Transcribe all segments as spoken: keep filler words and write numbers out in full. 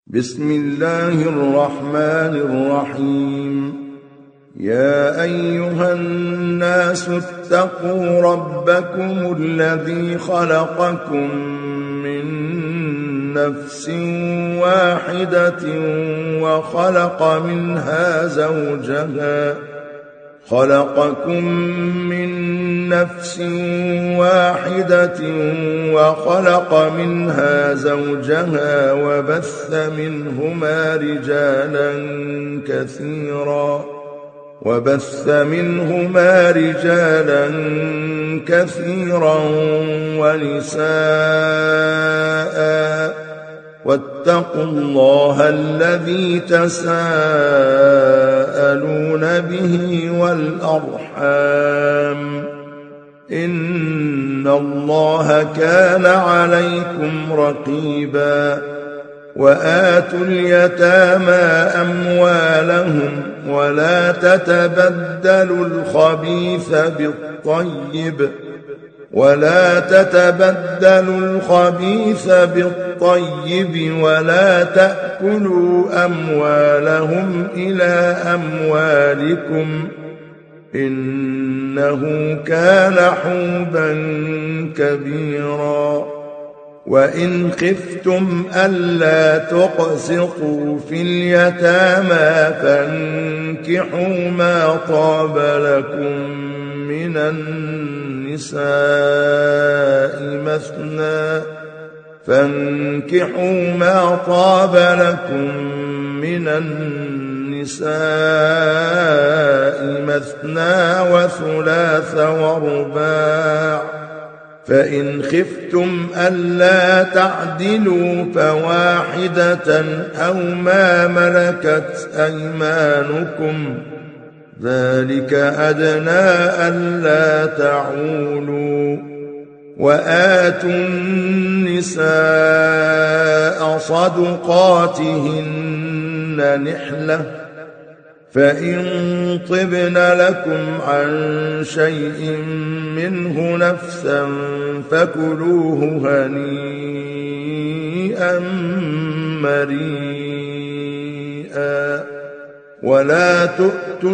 بسم الله الرحمن الرحيم. يا أيها الناس اتقوا ربكم الذي خلقكم من نفس واحدة وخلق منها زوجها خلقكم من نفس واحدة وخلق منها زوجها وبث منهما رجالا كثيرا وبث منهما رجالا كثيرا ونساء واتقوا الله الذي تساءلون به والأرحام إن الله كان عليكم رقيبا. وآتوا اليتامى أموالهم ولا تتبدلوا الخبيث بالطيب ولا تتبدلوا الخبيث بالطيب ولا تأكلوا أموالهم إلى أموالكم إنه كان حوبا كبيرا. وإن خفتم ألا تقسطوا في اليتامى فانكحوا ما طاب لكم من النساء مثنى فانكحوا ما طاب لكم من النساء مثنى وثلاث ورباع فإن خفتم ألا تعدلوا فواحدة أو ما ملكت أيمانكم ذلك أدنى ألا تعولوا. وآتوا النساء صدقاتهن نحلة فإن طبن لكم عن شيء منه نفسا فكلوه هنيئا مريئا. ولا تؤتوا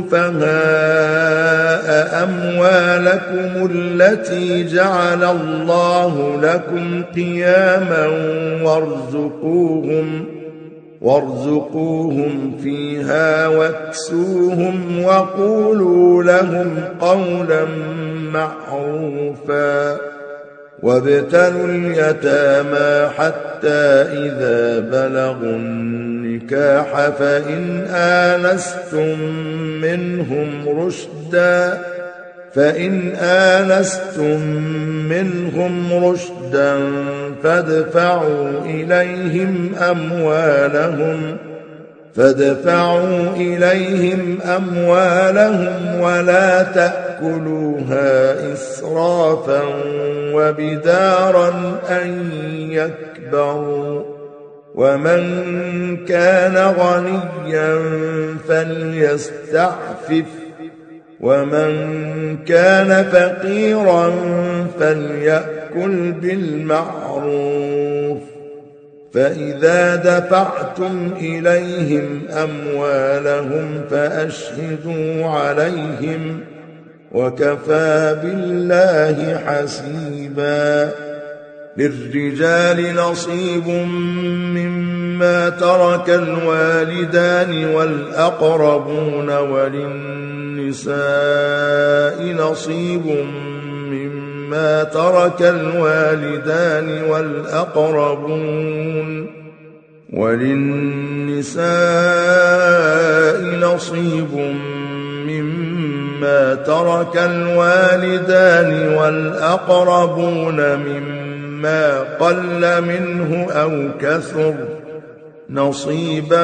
السفهاء أموالكم التي جعل الله لكم قياما وارزقوهم وارزقوهم فيها واكسوهم وقولوا لهم قولا معروفا. وابتلوا اليتامى حتى إذا بلغوا النكاح فإن آنستم منهم رشدا فإن آنستم منهم رشدا فادفعوا إليهم أموالهم فادفعوا إليهم أموالهم ولا تأكلوها إسرافا وبدارا أن يكبروا. ومن كان غنيا فليستعفف ومن كان فقيرا فليأكل بالمعروف. فإذا دفعتم إليهم أموالهم فأشهدوا عليهم وكفى بالله حسيبا. للرجال نصيب مما ترك الوالدان والأقربون وللنساء نصيب مما ترك الوالدان والأقربون وللنساء نصيب مما ترك الوالدان والأقربون مما قل منه أو كثر نصيبا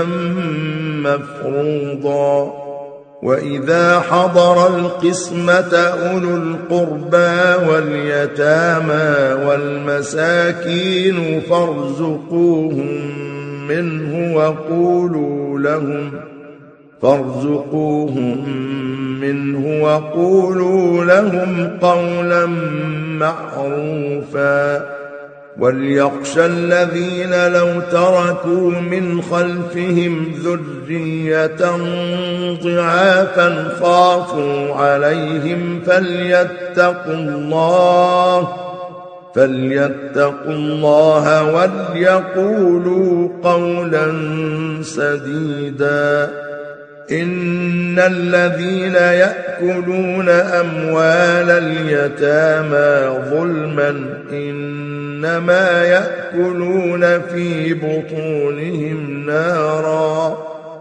مفروضا. وإذا حضر القسمة أولو القربى واليتامى والمساكين فارزقوهم منه وقولوا لهم فارزقوهم منه وقولوا لهم قولا معروفا. وليخشى الذين لو تركوا من خلفهم ذرية ضعافا خافوا عليهم فليتقوا الله فليتقوا الله وليقولوا قولا سديدا. إن الذين يأكلون أموال اليتامى ظلما إنما يأكلون في بطونهم نارا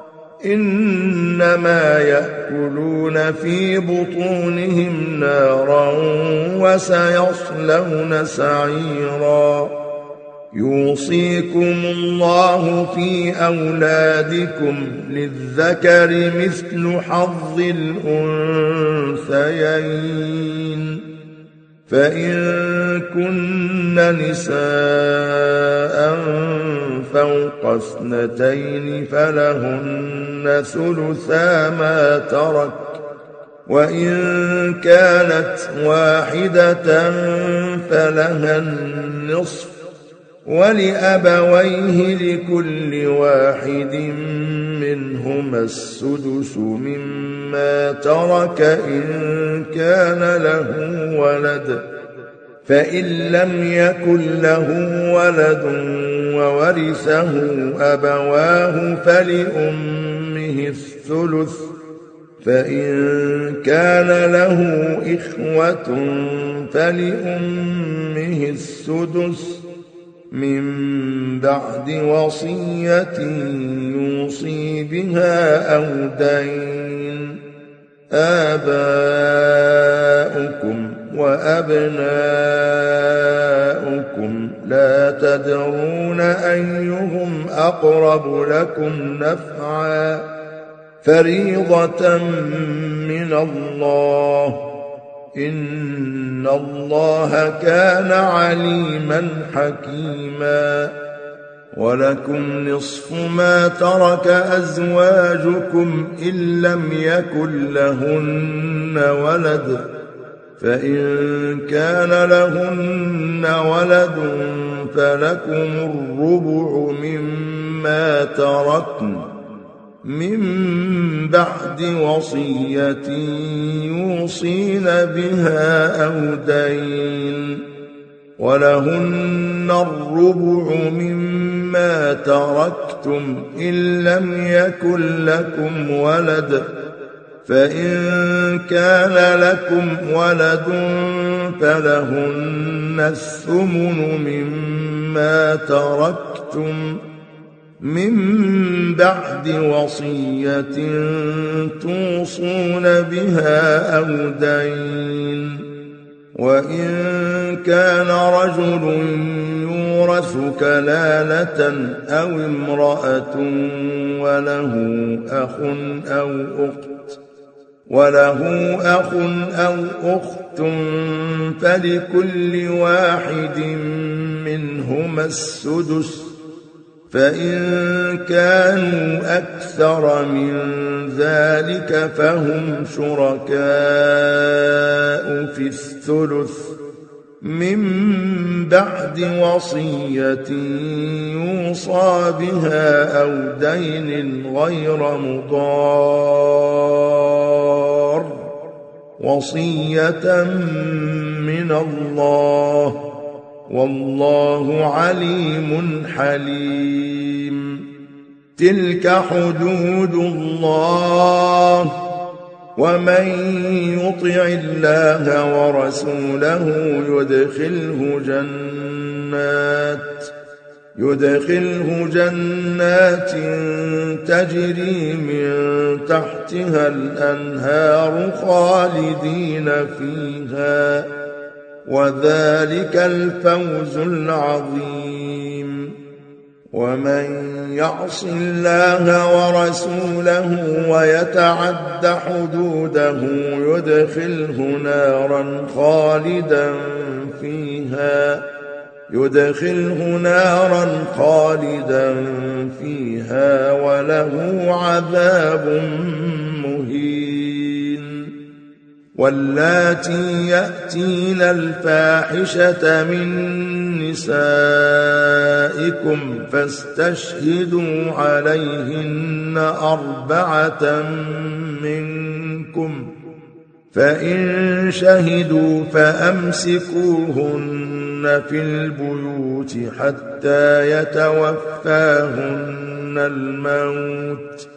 إنما يأكلون في بطونهم نارا وسيصلون سعيرا. يوصيكم الله في أولادكم للذكر مثل حظ الأنثيين، فإن كن نساء فوق اثنتين فلهن ثلثا ما ترك، وإن كانت واحدة فلها النصف، ولأبويه لكل واحد منهما السدس مما ترك إن كان له ولد، فإن لم يكن له ولد وورثه أبواه فلأمه الثلث، فإن كان له إخوة فلأمه السدس من بعد وصية يوصي بها أو دين. آباؤكم وأبناؤكم لا تدرون أيهم أقرب لكم نفعا، فريضة من الله، إن الله كان عليما حكيما. ولكم نصف ما ترك أزواجكم إن لم يكن لهن ولد، فإن كان لهن ولد فلكم الربع مما تركن من بعد وصية يوصين بها أو دين، ولهن الربع مما تركتم إن لم يكن لكم ولد، فإن كان لكم ولد فلهن الثمن مما تركتم من بعد وصية توصون بها أو دين. وإن كان رجل يورث كلالة أو امرأة وله أخ أو أخت وله أخ أو أخت فلكل واحد منهما السدس، فإن كانوا أكثر من ذلك فهم شركاء في الثلث من بعد وصية يوصى بها أو دين غير مضار، وصية من الله، والله عليم حليم. تلك حدود الله، ومن يطع الله ورسوله يدخله جنات يدخله جنات تجري من تحتها الأنهار خالدين فيها، وذلك الفوز العظيم. ومن يعص الله ورسوله ويتعد حدوده يدخله نارا خالدا فيها يدخله نارا خالدا فيها وله عذاب مهين. واللاتي يأتين الفاحشة من نسائكم فاستشهدوا عليهن أربعة منكم، فإن شهدوا فأمسكوهن في البيوت حتى يتوفاهن الموت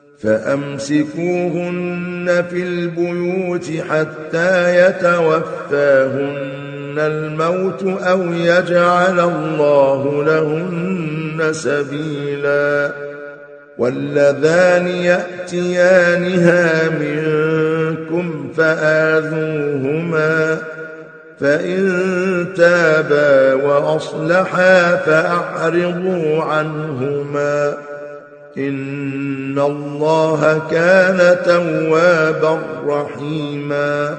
فأمسكوهن في البيوت حتى يتوفاهن الموت أو يجعل الله لهن سبيلا. واللذان يأتيانها منكم فآذوهما، فإن تابا وأصلحا فأعرضوا عنهما، إن الله كان توابا رحيما.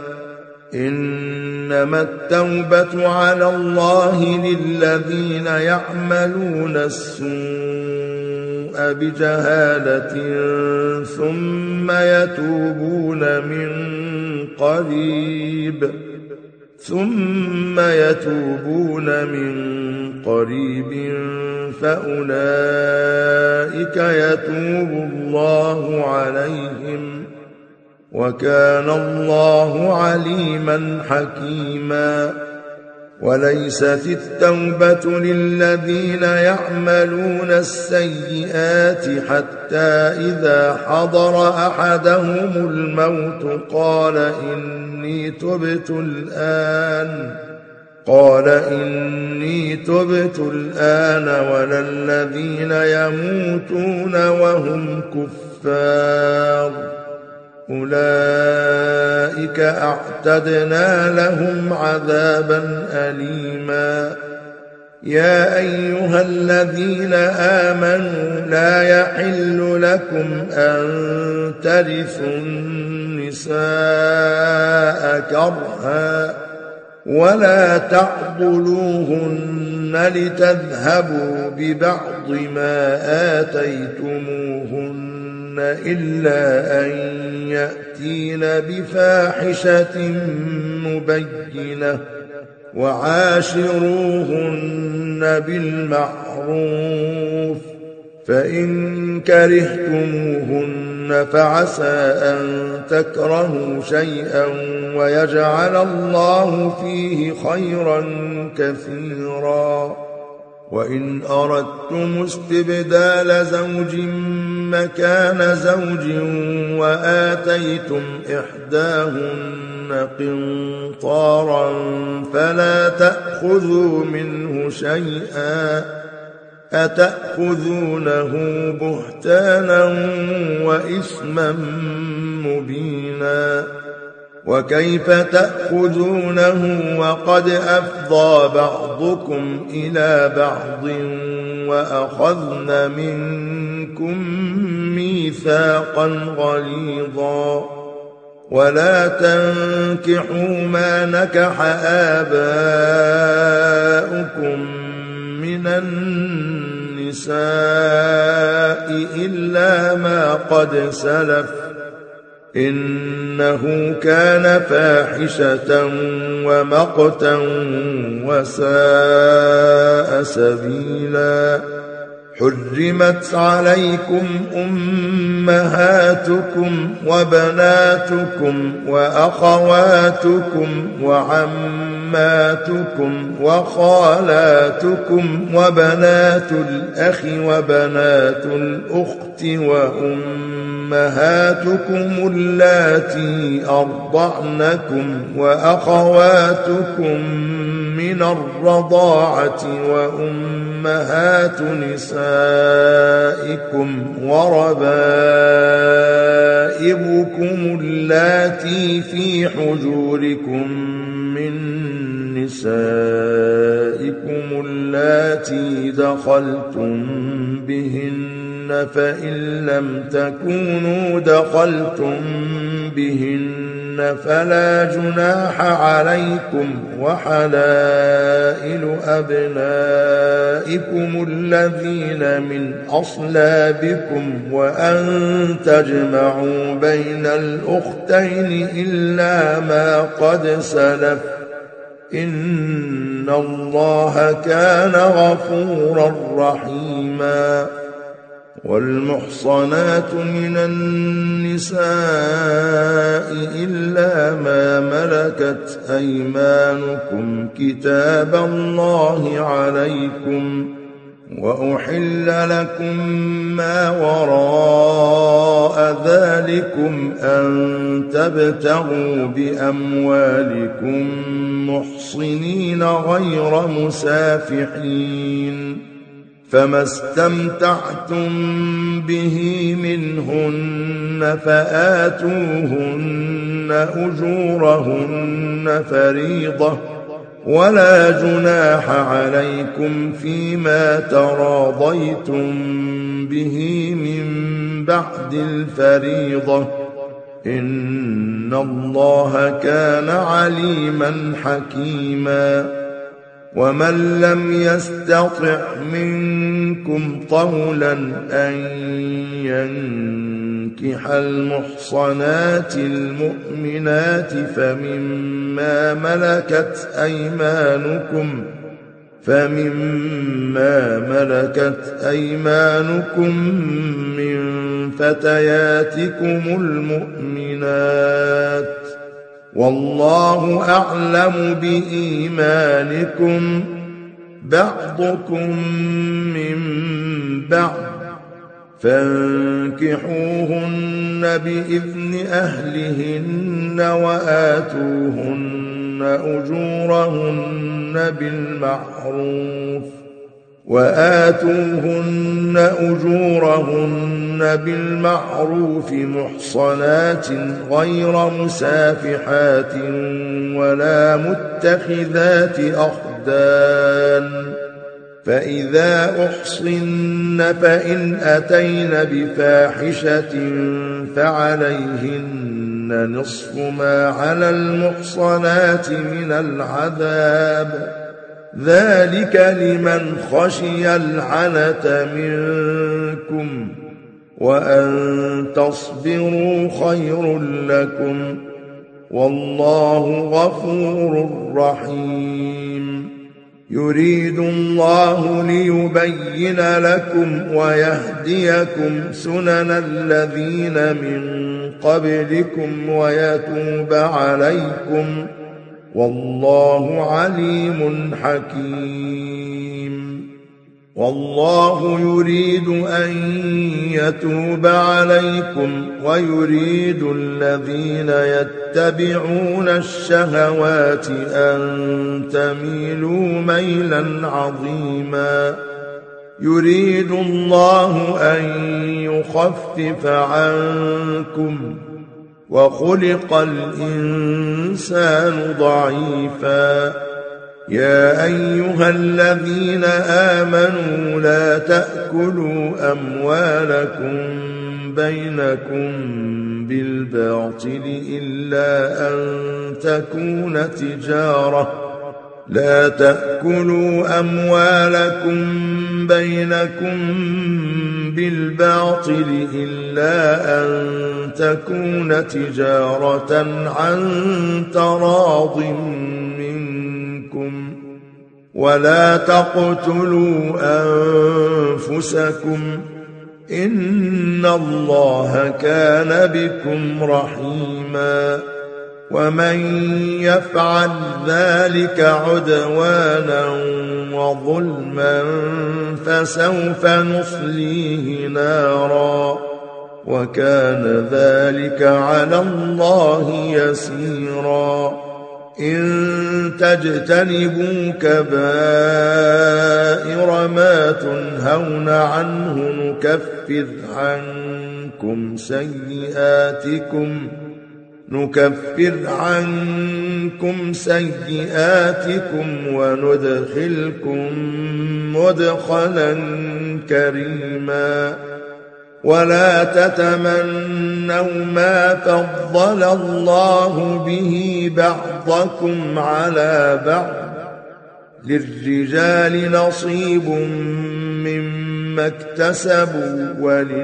إنما التوبة على الله للذين يعملون السوء بجهالة ثم يتوبون من قريب ثم يتوبون من قريب فأولئك يتوب الله عليهم، وكان الله عليما حكيما. وليست التوبة للذين يعملون السيئات حتى إذا حضر أحدهم الموت قال إني تبت الآن قال إني تبت الآن ولا الذين يموتون وهم كفار، أولئك أعتدنا لهم عذابا أليما. يا أيها الذين آمنوا لا يحل لكم أن ترثوا النساء كرها ولا تعضلوهن لتذهبوا ببعض ما آتيتموهن إلا أن يأتين بفاحشة مبينة، وعاشروهن بالمعروف، فإن كرهتموهن فعسى أن تكرهوا شيئا ويجعل الله فيه خيرا كثيرا. وإن أردتم استبدال زوج مكان زوج وآتيتم إحداهن قنطارا فلا تأخذوا منه شيئا، أتأخذونه بهتانا وإثما مبينا. وكيف تأخذونه وقد أفضى بعضكم إلى بعض وأخذن منكم ميثاقا غليظا. ولا تنكحوا ما نكح آباؤكم من النساء إلا ما قد سلف إنه كان فاحشة ومقتا وساء سبيلا. حرمت عليكم أمهاتكم وبناتكم وأخواتكم وعماتكم وخالاتكم وبنات الأخ وبنات الأخت وأمهاتكم اللاتي أرضعنكم وأخواتكم من الرضاعة وأمهات نسائكم وربائبكم اللاتي في حجوركم من نسائكم اللاتي دخلتم بهن، فإن لم تكونوا دخلتم بهن فلا جناح عليكم، وحلائل أبنائكم الذين من أصلابكم، وأن تجمعوا بين الأختين إلا ما قد سلف، إن الله كان غفورا رحيما. والمحصنات من النساء إلا ما ملكت أيمانكم كتاب الله عليكم، وأحل لكم ما وراء ذلكم أن تبتغوا بأموالكم محصنين غير مسافحين، فما استمتعتم به منهن فآتوهن أجورهن فريضة، ولا جناح عليكم فيما تراضيتم به من بعد الفريضة، إن الله كان عليما حكيما. ومن لم يستطع منكم طولا أن ينكح المحصنات المؤمنات فمما ملكت أيمانكم فمما ملكت أيمانكم من فتياتكم المؤمنات، والله أعلم بإيمانكم، بعضكم من بعض، فانكحوهن بإذن أهلهن وآتوهن أجورهن بالمعروف وآتوهن أجورهن بالمعروف محصنات غير مسافحات ولا متخذات أخدان، فإذا أحصن فإن أتين بفاحشة فعليهن نصف ما على المحصنات من العذاب، ذلك لمن خشي العنة منكم، وأن تصبروا خير لكم، والله غفور رحيم. يريد الله ليبين لكم ويهديكم سنن الذين من قبلكم ويتوب عليكم، والله عليم حكيم. والله يريد أن يتوب عليكم ويريد الذين يتبعون الشهوات أن تميلوا ميلا عظيما. يريد الله أن يخفف عنكم، وخلق الإنسان ضعيفا. يا أيها الذين آمنوا لا تأكلوا أموالكم بينكم بالباطل إلا أن تكون تجارة لا تأكلوا أموالكم بينكم بالباطل إلا أن تكون تجارة عن تراض منكم، ولا تقتلوا أنفسكم، إن الله كان بكم رحيما. ومن يفعل ذلك عدوانا وظلما فسوف نصليه نارا، وكان ذلك على الله يسيرا. إن تجتنبوا كبائر ما تنهون عنه نكفر عنكم سيئاتكم نكفر عنكم سيئاتكم وندخلكم مدخلا كريما. ولا تتمنوا ما فضل الله به بعضكم على بعض للرجال نصيب مما اكتسبوا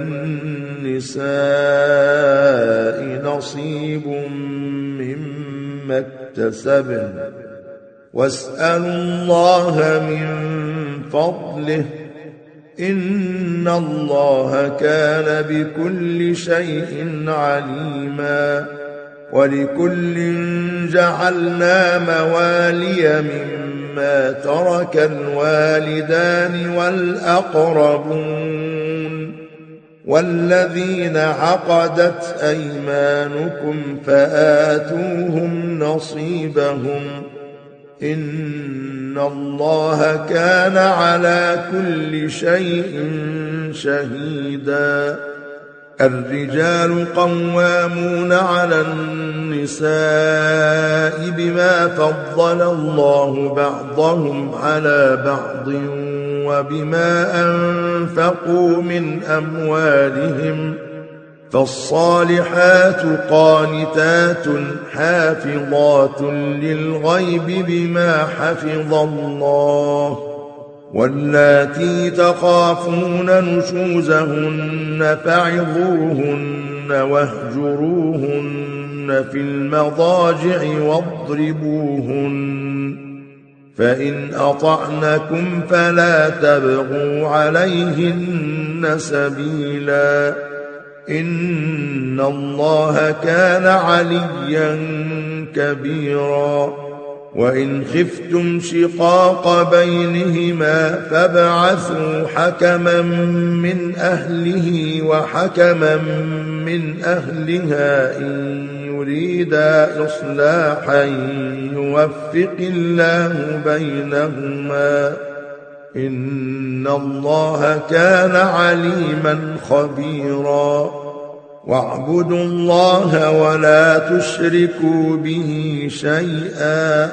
وللنساء نصيب مما اكتسبن واسألوا الله من فضله إن الله كان بكل شيء عليما ولكل جعلنا موالي مما ترك الوالدان والأقربون والذين عقدت أيمانكم فآتوهم نصيبهم إن الله كان على كل شيء شهيدا الرجال قوامون على النساء بما فضل الله بعضهم على بعض وبما أنفقوا من أموالهم فالصالحات قانتات حافظات للغيب بما حفظ الله واللاتي تخافون نشوزهن فعظوهن واهجروهن في المضاجع واضربوهن فإن أطعنكم فلا تبغوا عليهن سبيلا إن الله كان عليا كبيرا وإن خفتم شقاق بينهما فابعثوا حكما من أهله وحكما من أهلها إن يريدا إصلاحا يوفق الله بينهما إن الله كان عليما خبيرا واعبدوا الله ولا تشركوا به شيئا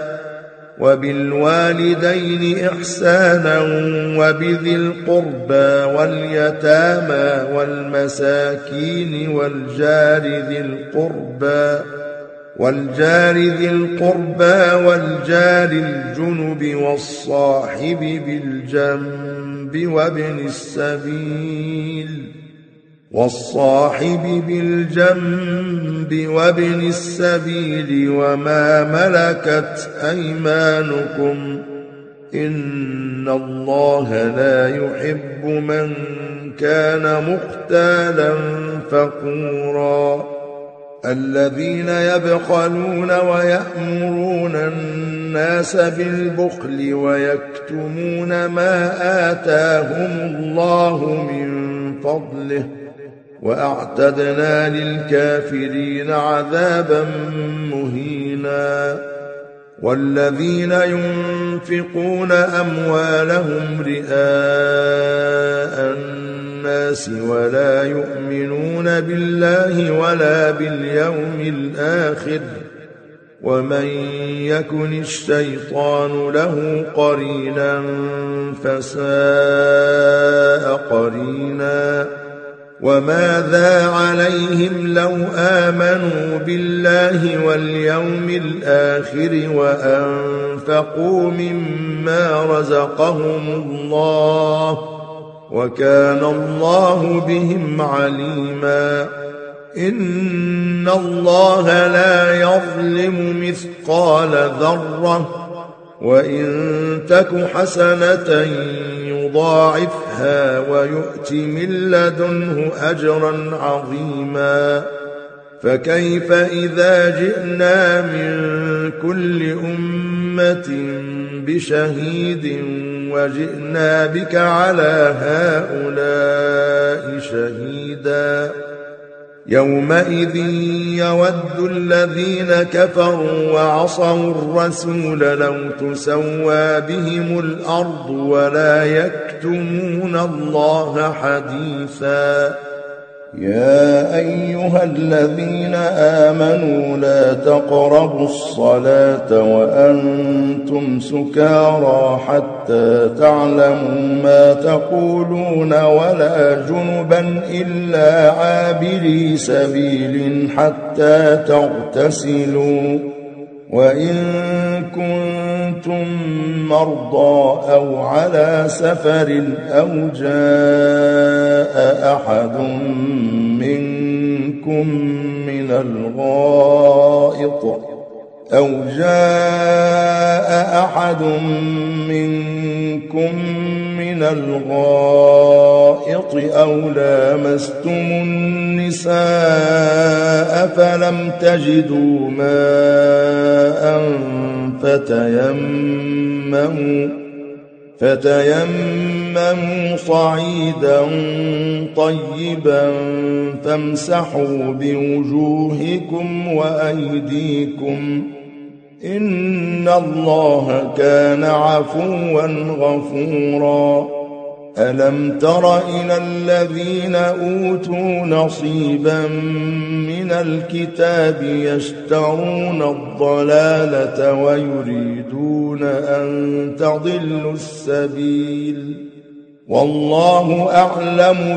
وبالوالدين إحسانا وبذي القربى واليتامى والمساكين والجار ذي القربى والجار ذي القربى والجار الجنب والصاحب بالجنب وابن السبيل والصاحب بالجنب وابن السبيل وما ملكت أيمانكم إن الله لا يحب من كان مختالا فخورا الذين يبخلون ويأمرون الناس بالبخل ويكتمون ما آتاهم الله من فضله وأعتدنا للكافرين عذابا مهينا والذين ينفقون أموالهم رئاء الناس ولا يؤمنون بالله ولا باليوم الآخر ومن يكن الشيطان له قرينا فساء قرينا وماذا عليهم لو آمنوا بالله واليوم الآخر وأنفقوا مما رزقهم الله وكان الله بهم عليما إن الله لا يظلم مثقال ذرة وإن تك حسنة يضاعفها ويؤت من لدنه أجرا عظيما فكيف إذا جئنا من كل أمة بشهيد وجئنا بك على هؤلاء شهيدا يومئذ يود الذين كفروا وعصوا الرسول لو تسوى بهم الأرض ولا يكتمون الله حديثا يا أيها الذين آمنوا لا تقربوا الصلاة وأنتم سكارى حتى تعلموا ما تقولون ولا جنبا إلا عابري سبيل حتى تغتسلوا وإن كنتم مرضى أو على سفر أو جاء أحد منكم من الغائط أو جاء أحد منكم من الغائط أو لامستم النساء فلم تجدوا ماء فتيمموا فتيمموا صعيدا طيبا فامسحوا بوجوهكم وأيديكم إن الله كان عفوا غفورا ألم تر إلى الذين أوتوا نصيبا من الكتاب يشترون الضلالة ويريدون أن تضلوا السبيل والله أعلم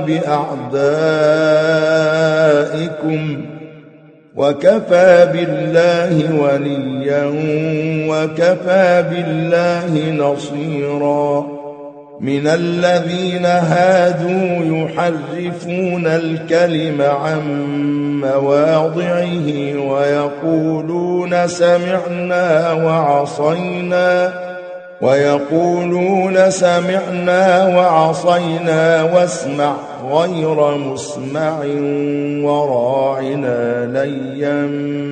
بأعدائكم وكفى بالله وليا وكفى بالله نصيرا من الذين هادوا يحرفون الكلم عن مواضعه ويقولون سمعنا وعصينا ويقولون سمعنا وعصينا واسمع غير مسمع وراعنا ليا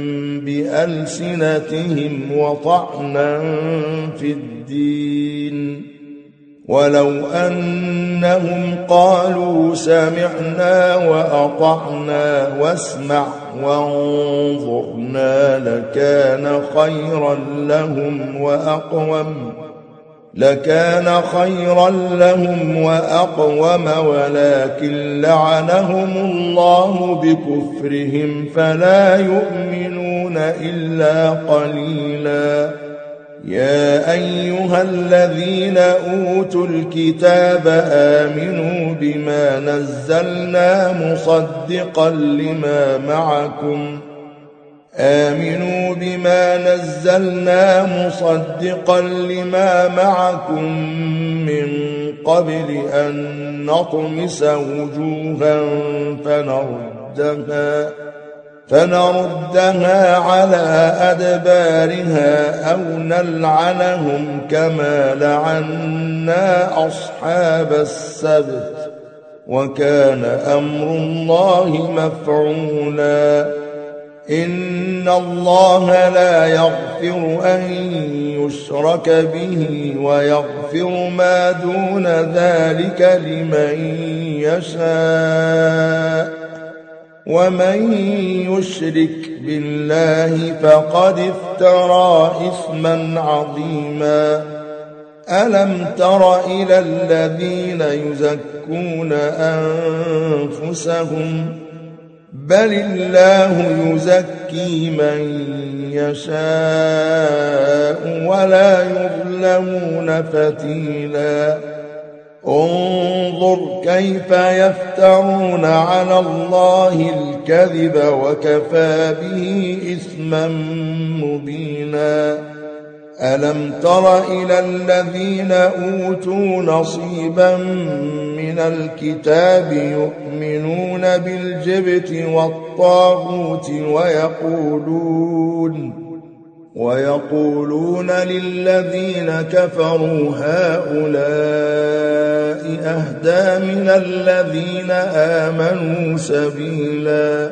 بألسنتهم وطعنا في الدين ولو أنهم قالوا سمعنا وأطعنا واسمع وانظرنا لكان خيرا لهم وأقوم لكان خيرا لهم وأقوم ولكن لعنهم الله بكفرهم فلا يؤمنون إلا قليلا يا أيها الذين أوتوا الكتاب آمنوا بما نزلنا مصدقا لما معكم آمنوا بما نزلنا مصدقا لما معكم من قبل أن نطمس وجوها فنردها فنردها على أدبارها أو نلعنهم كما لعنا أصحاب السبت وكان أمر الله مفعولا إن الله لا يغفر أن يشرك به ويغفر ما دون ذلك لمن يشاء ومن يشرك بالله فقد افترى إثما عظيما ألم تر إلى الذين يزكون أنفسهم بل الله يزكي من يشاء ولا يظلمون فتيلا انظر كيف يفترون على الله الكذب وكفى به إثما مبينا ألم تر إلى الذين أوتوا نصيبا من الكتاب يؤمنون بالجبت والطاغوت ويقولون ويقولون للذين كفروا هؤلاء أهدى من الذين آمنوا سبيلا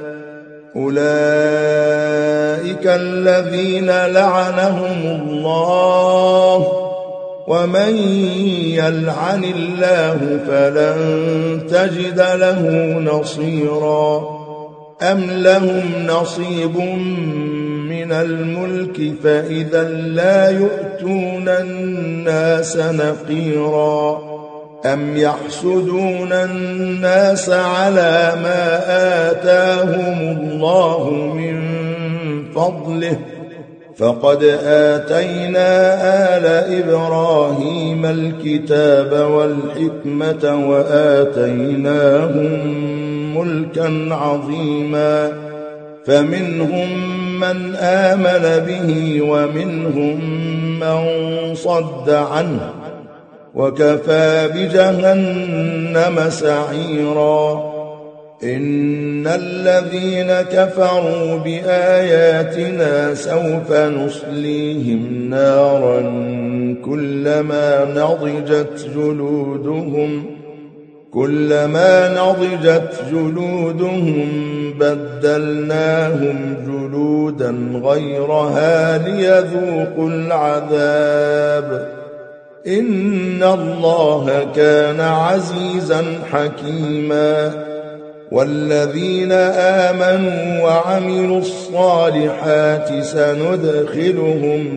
أولئك الذين لعنهم الله ومن يلعن الله فلن تجد له نصيرا أم لهم نصيب من الملك فإذا لا يؤتون الناس نقيرا أم يحسدون الناس على ما آتاهم الله من فضله فقد آتينا آل إبراهيم الكتاب والحكمة وآتيناهم ملكا عظيما فمنهم من آمن به ومنهم من صد عنه وكفى بجهنم سعيرا إن الذين كفروا بآياتنا سوف نصليهم نارا كلما نضجت جلودهم كلما نضجت جلودهم بدلناهم جلودا غيرها ليذوقوا العذاب إن الله كان عزيزا حكيما والذين آمنوا وعملوا الصالحات سندخلهم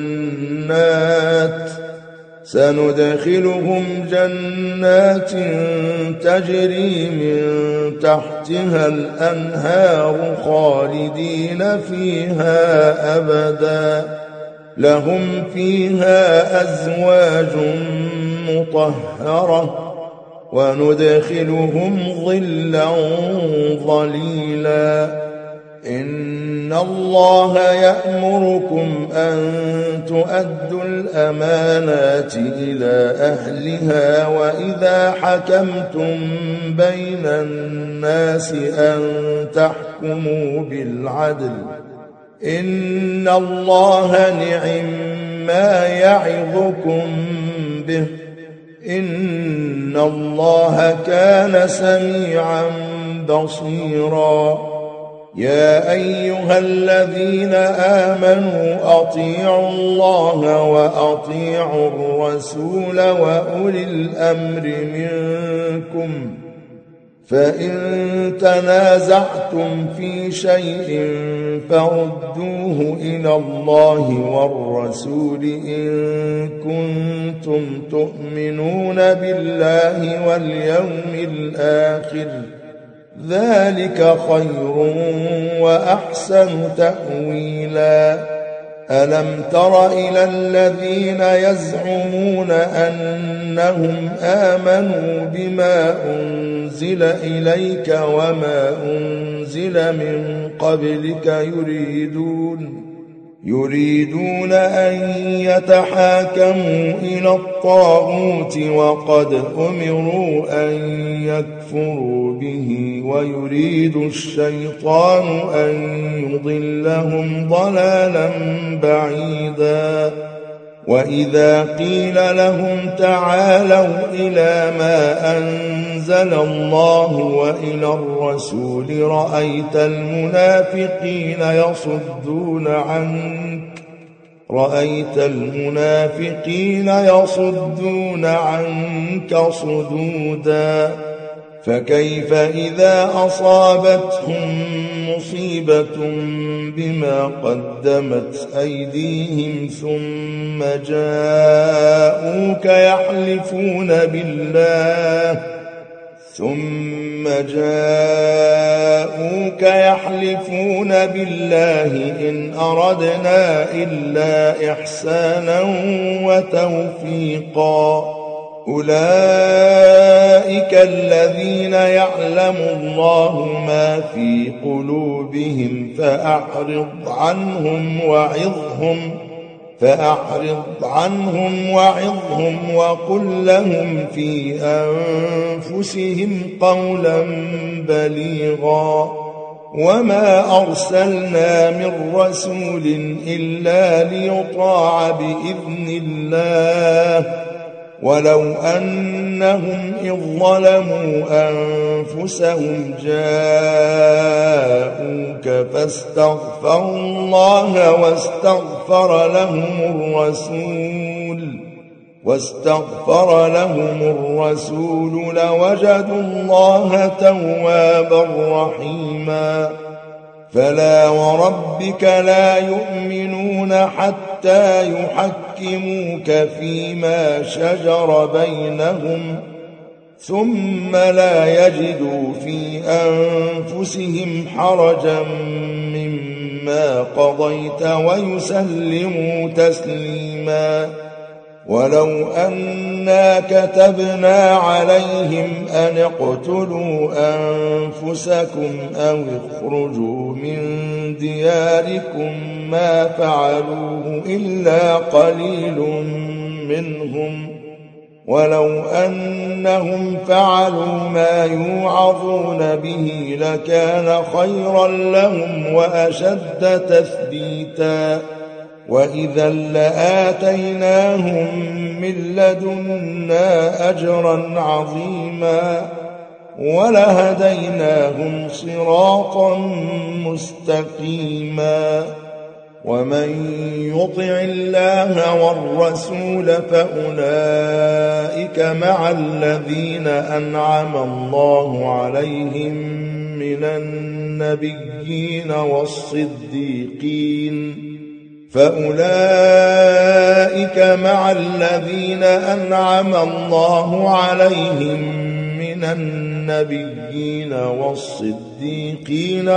جنات سندخلهم جنات تجري من تحتها الأنهار خالدين فيها أبدا لهم فيها أزواج مطهرة وندخلهم ظلا ظليلا إن الله يأمركم أن تؤدوا الأمانات إلى أهلها وإذا حكمتم بين الناس أن تحكموا بالعدل إن الله نعم ما يعظكم به إن الله كان سميعا بصيرا يا أيها الذين آمنوا أطيعوا الله وأطيعوا الرسول وأولي الأمر منكم فإن تنازعتم في شيء فردوه إلى الله والرسول إن كنتم تؤمنون بالله واليوم الآخر ذلك خير وأحسن تأويلا ألم تر إلى الذين يزعمون أنهم آمنوا بما أنزل إليك وما أنزل من قبلك يريدون يريدون أن يتحاكموا إلى الطاغوت وقد أمروا أن يكفروا به ويريد الشيطان أن يضلهم ضلالا بعيدا وإذا قيل لهم تعالوا إلى ما أنزل الله وإلى الرسول رأيت المنافقين يصدون عنك رأيت المنافقين يصدون عنك صدودا فكيف إذا أصابتهم مصيبة بما قدمت أيديهم ثم جاءوك يحلفون بالله ثم جاءوك يحلفون بالله إن أردنا إلا إحسانا وتوفيقا أولئك الذين يعلم الله ما في قلوبهم فأعرض عنهم وعظهم فأعرض عنهم وعظهم وقل لهم في أنفسهم قولا بليغا وما أرسلنا من رسول إلا ليطاع بإذن الله ولو أنهم إذ ظلموا أنفسهم جاءوك فاستغفروا الله واستغفر لهم الرسول واستغفر لهم الرسول لوجدوا الله توابا رحيما فلا وربك لا يؤمنون حتى يحكموك فيما شجر بينهم ثم لا يجدوا في أنفسهم حرجا مما قضيت ويسلموا تسليما. ولو أنا كتبنا عليهم أن اقتلوا أنفسكم أو اخرجوا من دياركم ما فعلوه إلا قليل منهم ولو أنهم فعلوا ما يوعظون به لكان خيرا لهم وأشد تثبيتا وإذا لآتيناهم من لدنا أجرا عظيما ولهديناهم صراطا مستقيما. ومن يطع الله والرسول فأولئك مع الذين أنعم الله عليهم من النبيين والصديقين فأولئك مع الذين أنعم الله عليهم من النبيين والصديقين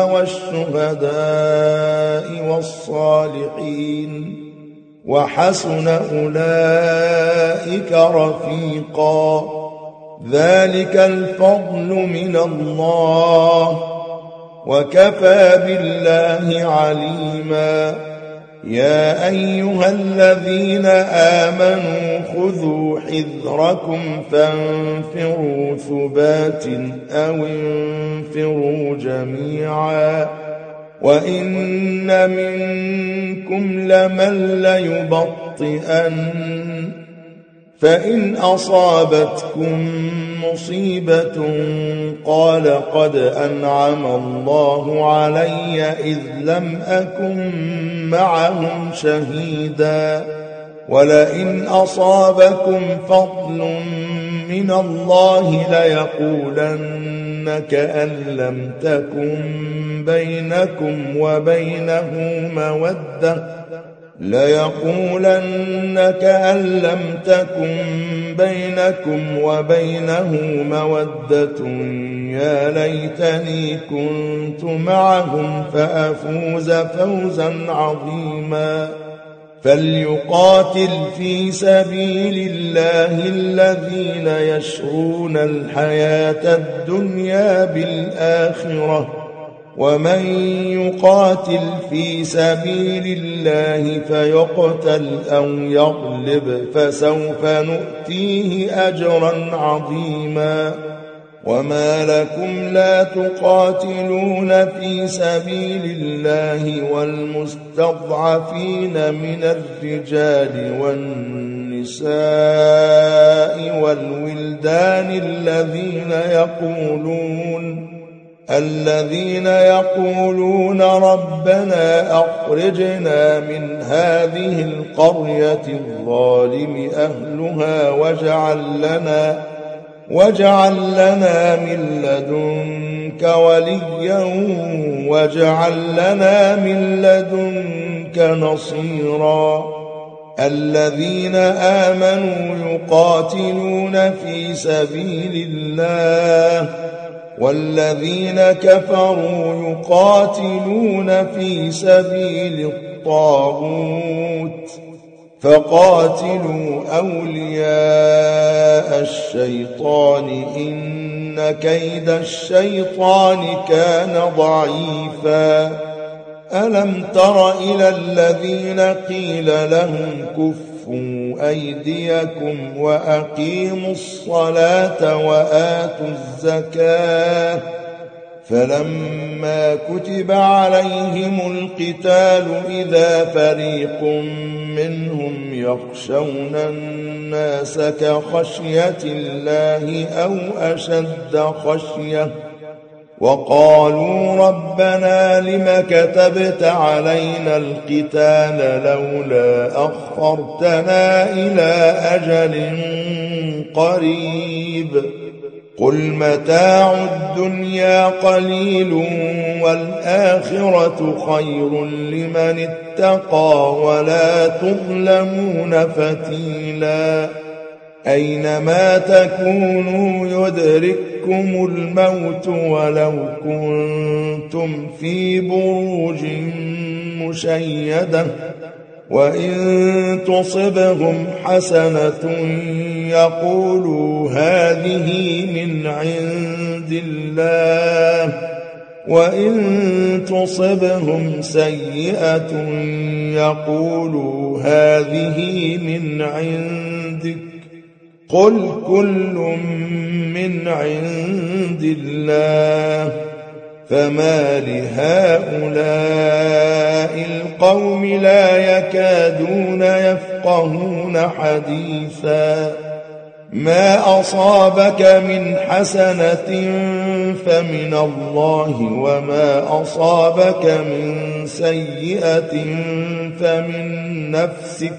والشهداء والصالحين وحسن أولئك رفيقا. ذلك الفضل من الله وكفى بالله عليما. يا أيها الذين آمنوا خذوا حذركم فانفروا ثبات أو انفروا جميعا وإن منكم لمن ليبطئن فإن أصابتكم مصيبة قال قد أنعم الله علي إذ لم أكن معهم شهيدا ولئن أصابكم فضل من الله ليقولن كأن لم تكن بينكم وبينه مودة ليقولن كأن لم تكن بينكم وبينه مودة يا ليتني كنت معهم فأفوز فوزا عظيما. فليقاتل في سبيل الله الذين يشرون الحياة الدنيا بالآخرة ومن يقاتل في سبيل الله فيقتل أو يغلب فسوف نؤتيه أجرا عظيما. وما لكم لا تقاتلون في سبيل الله والمستضعفين من الرجال والنساء والولدان الذين يقولون الذين يقولون ربنا أخرجنا من هذه القرية الظالم أهلها واجعل لنا واجعل لنا من لدنك وليا واجعل لنا من لدنك نصيرا. الذين آمنوا يقاتلون في سبيل الله والذين كفروا يقاتلون في سبيل الطاغوت فقاتلوا أولياء الشيطان إن كيد الشيطان كان ضعيفا. ألم تر إلى الذين قيل لهم كفوا أيديكم وأقيموا الصلاة وآتوا الزكاة فلما كتب عليهم القتال إذا فريق منهم يخشون الناس كخشية الله أو أشد خشية وقالوا ربنا لم كتبت علينا القتال لولا أخرتنا إلى أجل قريب قل متاع الدنيا قليل والآخرة خير لمن اتقى ولا تظلمون فتيلا أينما تكونوا يدرككم الموت ولو كنتم في بروج مشيدة وإن تصبهم حسنة يقولوا هذه من عند الله وإن تصبهم سيئة يقولوا هذه من عندك قل كل من عند الله فما لهؤلاء القوم لا يكادون يفقهون حديثا ما أصابك من حسنة فمن الله وما أصابك من سيئة فمن نفسك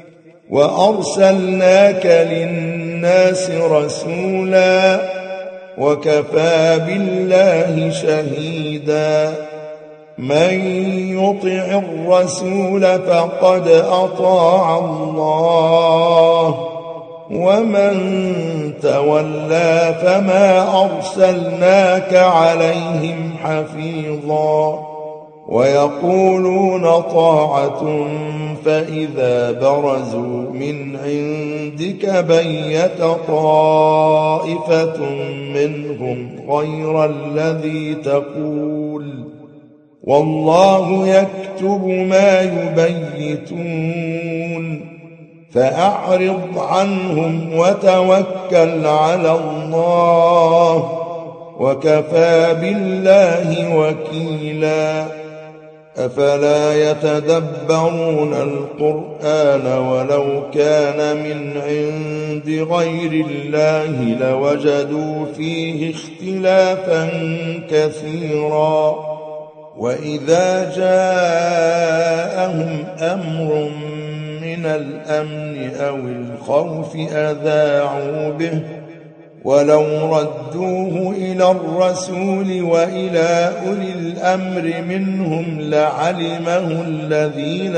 وأرسلناك للناس رسولا وكفى بالله شهيدا من يطع الرسول فقد أطاع الله ومن تولى فما أرسلناك عليهم حفيظا ويقولون طاعة فإذا برزوا من عندك بيت طائفة منهم غير الذي تقول والله يكتب ما يبيتون فأعرض عنهم وتوكل على الله وكفى بالله وكيلا أفلا يتدبرون القرآن ولو كان من عند غير الله لوجدوا فيه اختلافا كثيرا وإذا جاءهم أمر من الأمن أو الخوف أذاعوا به ولو ردوه إلى الرسول وإلى أولي الأمر منهم لعلمه الذين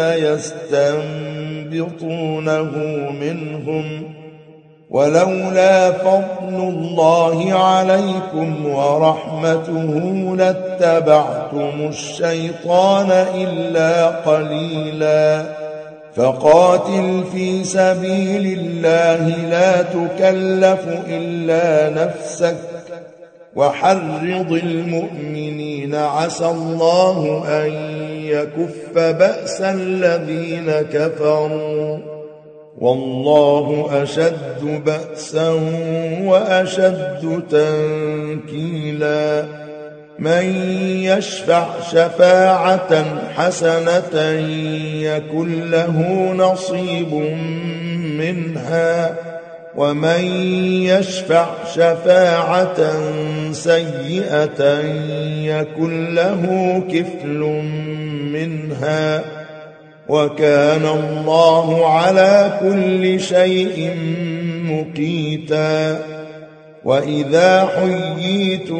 يستنبطونه منهم ولولا فضل الله عليكم ورحمته لاتبعتم الشيطان إلا قليلا فقاتل في سبيل الله لا تكلف إلا نفسك وحرض المؤمنين عسى الله أن يكف بأس الذين كفروا والله أشد بأسا وأشد تنكيلا من يشفع شفاعة حسنة يكن له نصيب منها ومن يشفع شفاعة سيئة يكن له كفل منها وكان الله على كل شيء مقيتا وإذا حييتم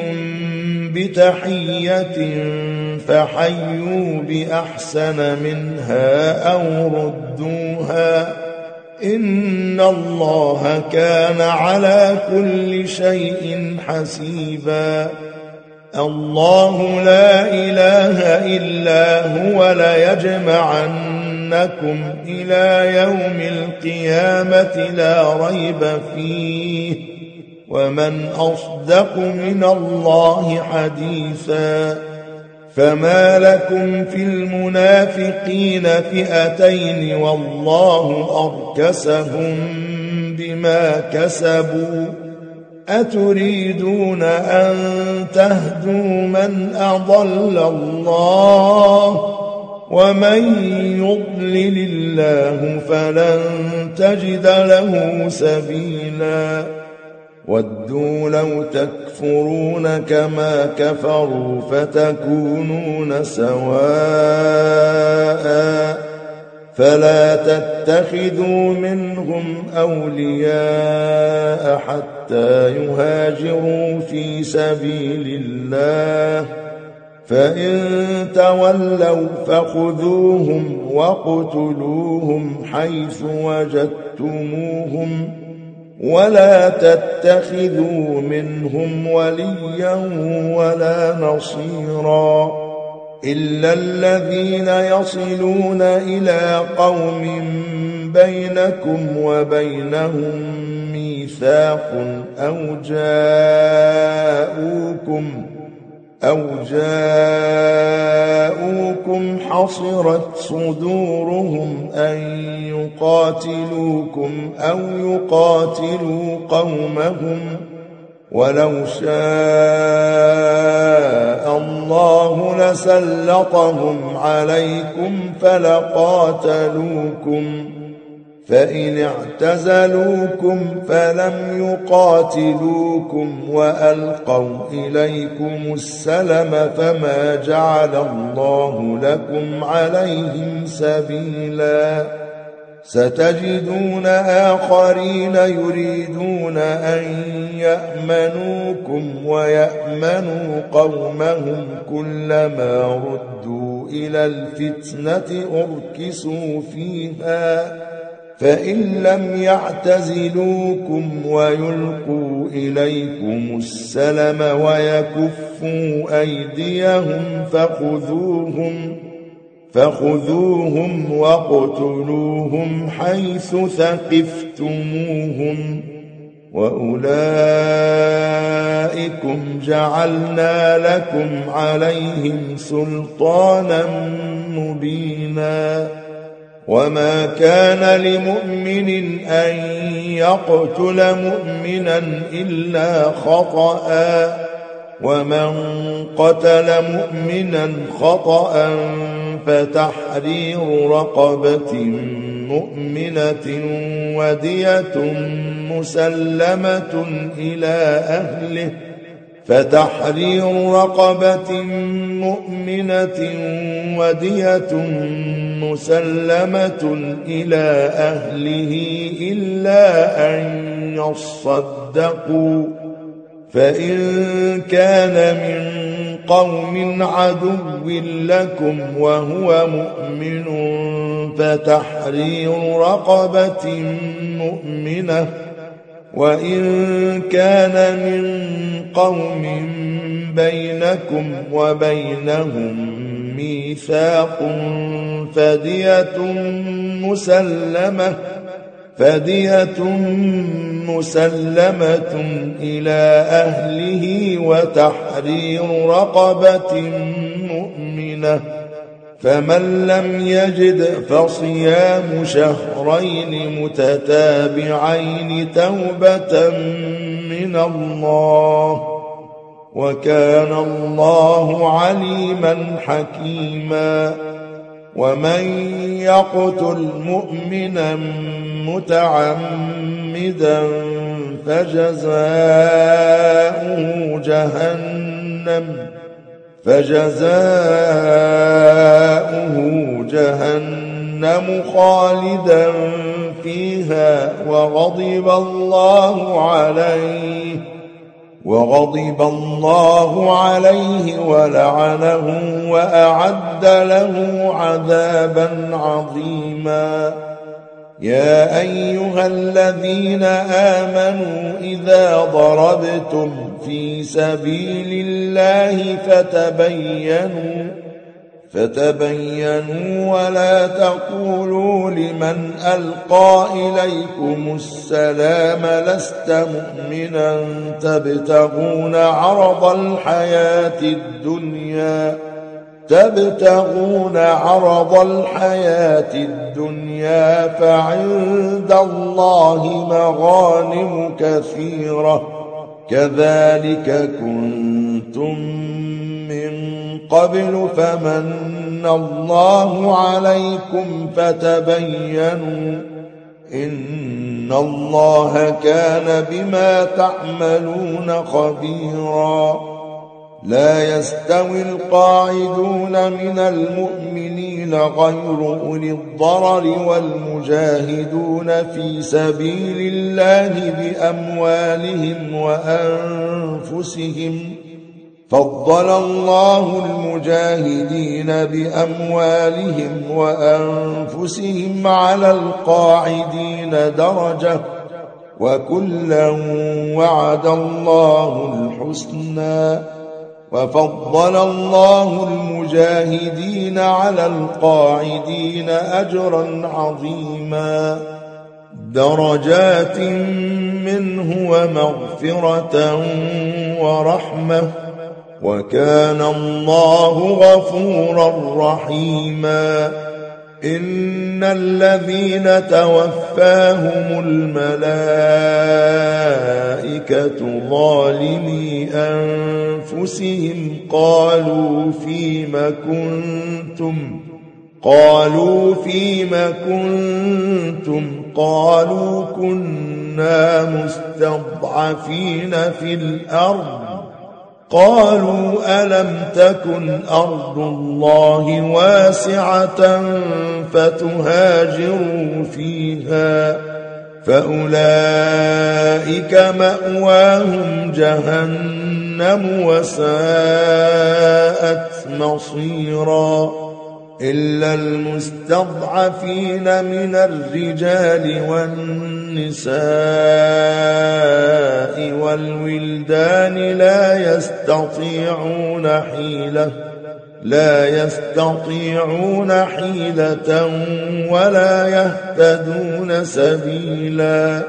بتحية فحيوا بأحسن منها أو ردوها إن الله كان على كل شيء حسيبا الله لا إله إلا هو ليجمعنكم إلى يوم القيامة لا ريب فيه ومن أصدق من الله حديثا فما لكم في المنافقين فئتين والله أركسهم بما كسبوا أتريدون أن تهدوا من أضل الله ومن يضلل الله فلن تجد له سبيلا ودوا لو تكفرون كما كفروا فتكونون سواء فلا تتخذوا منهم أولياء حتى يهاجروا في سبيل الله، فإن تولوا فخذوهم واقتلوهم حيث وجدتموهم، ولا تتخذوا منهم وليا ولا نصيرا إلا الذين يصلون إلى قوم بينكم وبينهم ميثاق أو جاءوكم أو جاءوكم حصرت صدورهم أن يقاتلوكم أو يقاتلوا قومهم، ولو شاء الله لسلطهم عليكم فلقاتلوكم، فإن اعتزلوكم فلم يقاتلوكم وألقوا إليكم السلم فما جعل الله لكم عليهم سبيلا. ستجدون آخرين يريدون أن يأمنوكم ويأمنوا قومهم، كلما ردوا إلى الفتنة أركسوا فيها، فإن لم يعتزلوكم ويلقوا إليكم السلم ويكفوا أيديهم فخذوهم فخذوهم واقتلوهم حيث ثقفتموهم، وأولئكم جعلنا لكم عليهم سلطانا مبينا. وما كان لمؤمن أن يقتل مؤمنا إلا خطأ، ومن قتل مؤمنا خطأ فتحرير رقبة مؤمنة ودية مسلمة إلى أهله فتحرير رقبة مؤمنة ودية مسلمة إلى أهله إلا أن يصدقوا، فإن كان من قوم عدو لكم وهو مؤمن فتحرير رقبة مؤمنة، وإن كان من قوم بينكم وبينهم ميثاق فدية مسلمة فدية مسلمة إلى أهله وتحرير رقبة مؤمنة، فمن لم يجد فصيام شهرين متتابعين توبة من الله، وكان الله عليما حكيما. ومن يقتل مؤمنا متعمدا فجزاؤه جهنم فجزاؤه جهنم خالدا فيها وغضب الله عليه وغضب الله عليه ولعنه وأعد له عذابا عظيما. يا أيها الذين آمنوا إذا ضربتم في سبيل الله فتبينوا فتبينوا ولا تقولوا لمن ألقى إليكم السلام لست مؤمنا تبتغون عرض الحياة الدنيا تبتغون عرض الحياة الدنيا فعند الله مغانم كثيرة كذلك كنتم من قبل فمن الله عليكم فتبينوا إن الله كان بما تعملون خبيرا. لا يستوي القاعدون من المؤمنين غير أولي الضرر والمجاهدون في سبيل الله بأموالهم وأنفسهم. فضل الله المجاهدين بأموالهم وأنفسهم على القاعدين درجة، وكلا وعد الله الحسنى. وفضل الله المجاهدين على القاعدين أجرا عظيما، درجات منه ومغفرة ورحمة، وكان الله غفورا رحيما. إن الذين توفاهم الملائكة ظالمي أنفسهم قالوا فيم كنتم قالوا فيم كنتم قالوا كنا مستضعفين في الأرض. قالوا ألم تكن أرض الله واسعة فتهاجروا فيها، فأولئك مأواهم جهنم وساءت مصيرا. إلا المستضعفين من الرجال والنساء والولدان لا يستطيعون حيلة لا يستطيعون حيلة ولا يهتدون سبيلا،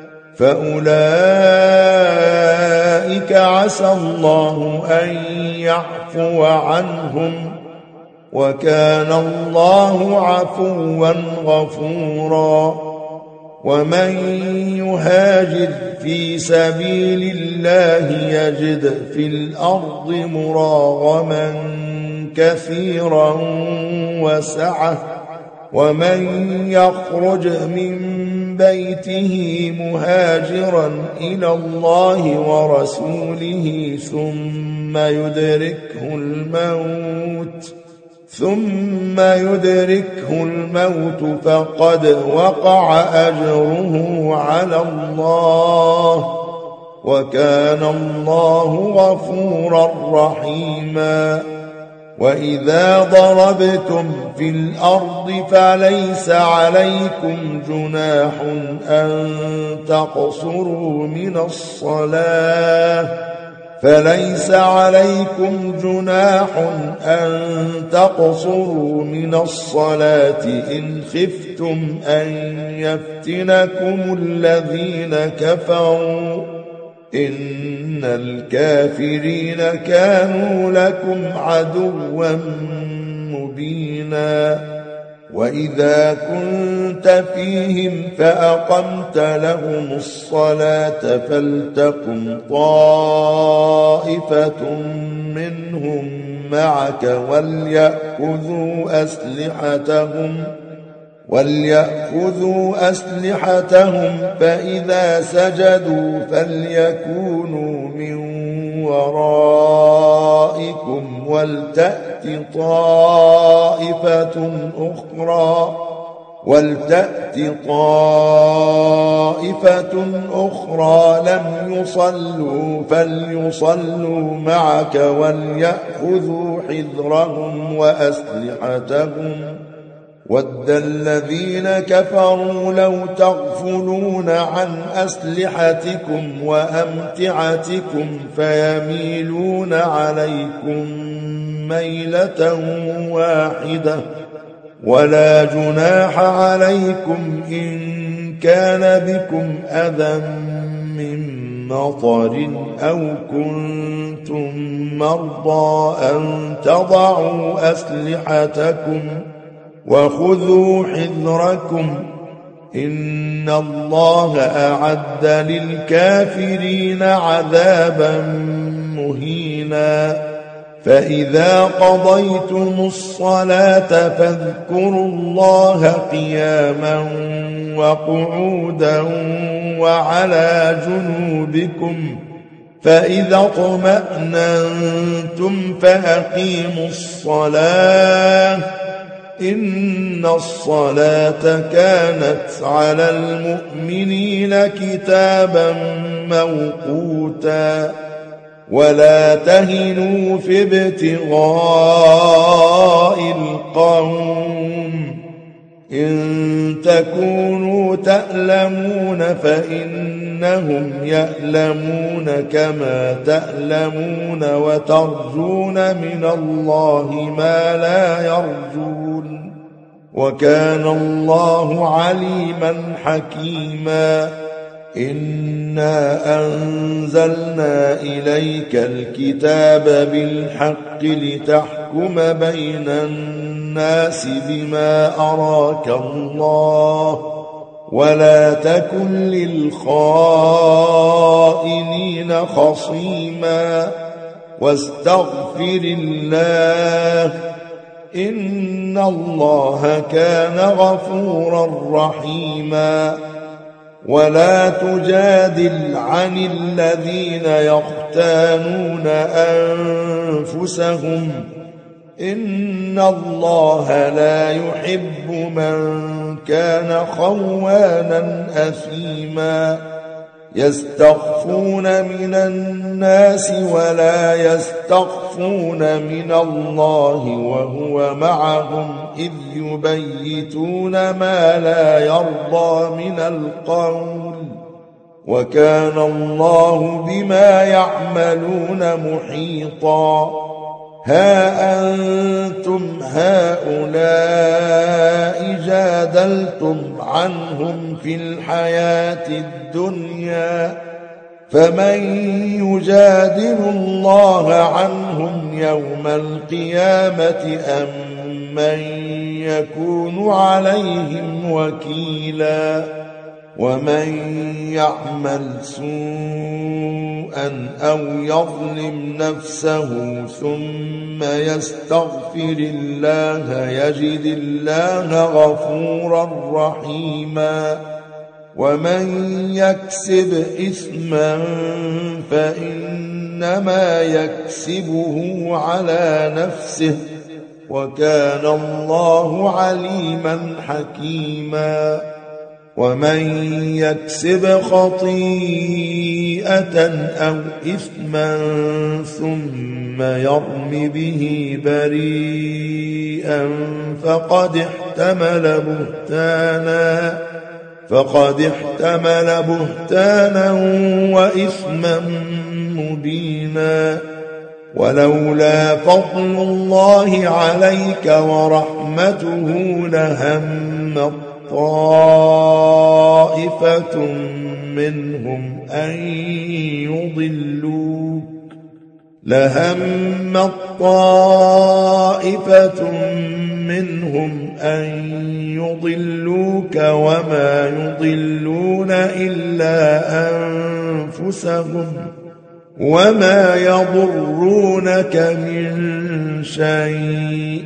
فأولئك عسى الله أن يعفو عنهم، وكان الله عفوا غفورا. ومن يهاجر في سبيل الله يجد في الأرض مراغما كثيرا وسعة، ومن يخرج من بيته مهاجرا إلى الله ورسوله ثم يدركه الموت ثم يدركه الموت فقد وقع أجره على الله، وكان الله غفورا رحيما. وإذا ضربتم في الأرض فليس عليكم جناح أن تقصروا من الصلاة فليس عليكم جناح أن تقصروا من الصلاة إن خفتم أن يفتنكم الذين كفروا، إن الكافرين كانوا لكم عدوا مبينا. وإذا كنت فيهم فأقمت لهم الصلاة فلتقم طائفة منهم معك وليأخذوا أسلحتهم وليأخذوا أسلحتهم فإذا سجدوا فليكونوا من ورائكم ولتأت طائفة أخرى ولتأت طائفة أخرى لم يصلوا فليصلوا معك وليأخذوا حذرهم وأسلحتهم. ود الذين كفروا لو تغفلون عن أسلحتكم وأمتعتكم فيميلون عليكم ميلة واحدة، ولا جناح عليكم إن كان بكم أذى من مطر أو كنتم مرضى أن تضعوا أسلحتكم وخذوا حذركم، إن الله أعد للكافرين عذابا مهينا. فإذا قضيتم الصلاة فاذكروا الله قياما وقعودا وعلى جنوبكم فإذا اطمأننتم فأقيموا الصلاة إن الصلاة كانت على المؤمنين كتابا موقوتا ولا تهنوا في ابتغاء القوم إن تكونوا تألمون فإنهم يألمون كما تألمون وترجون من الله ما لا يرجون وكان الله عليما حكيما إنا أنزلنا إليك الكتاب بالحق لتحكم بين الناس بما أراك الله ولا تكن للخائنين خصيما واستغفر الله إن الله كان غفورا رحيما ولا تجادل عن الذين يختانون أنفسهم إن الله لا يحب من كان خوانا أثيما يستخفون من الناس ولا يستخفون من الله وهو معهم إذ يبيتون ما لا يرضى من القول وكان الله بما يعملون محيطا ها أنتم هؤلاء جادلتم عنهم في الحياة الدنيا فمن يجادل الله عنهم يوم القيامة أم من يكون عليهم وكيلا ومن يعمل سوءا أو يظلم نفسه ثم يستغفر الله يجد الله غفورا رحيما ومن يكسب إثما فإنما يكسبه على نفسه وكان الله عليما حكيما ومن يكسب خطيئة أو إثما ثم يرم به بريئا فقد احتمل بهتانا فقد احتمل بهتانا وإثما مبينا ولولا فضل الله عليك ورحمته لهم طائفة منهم أن يضلوك لهم طائفة منهم أن يضلوك وما يضلون إلا أنفسهم وما يضرونك من شيء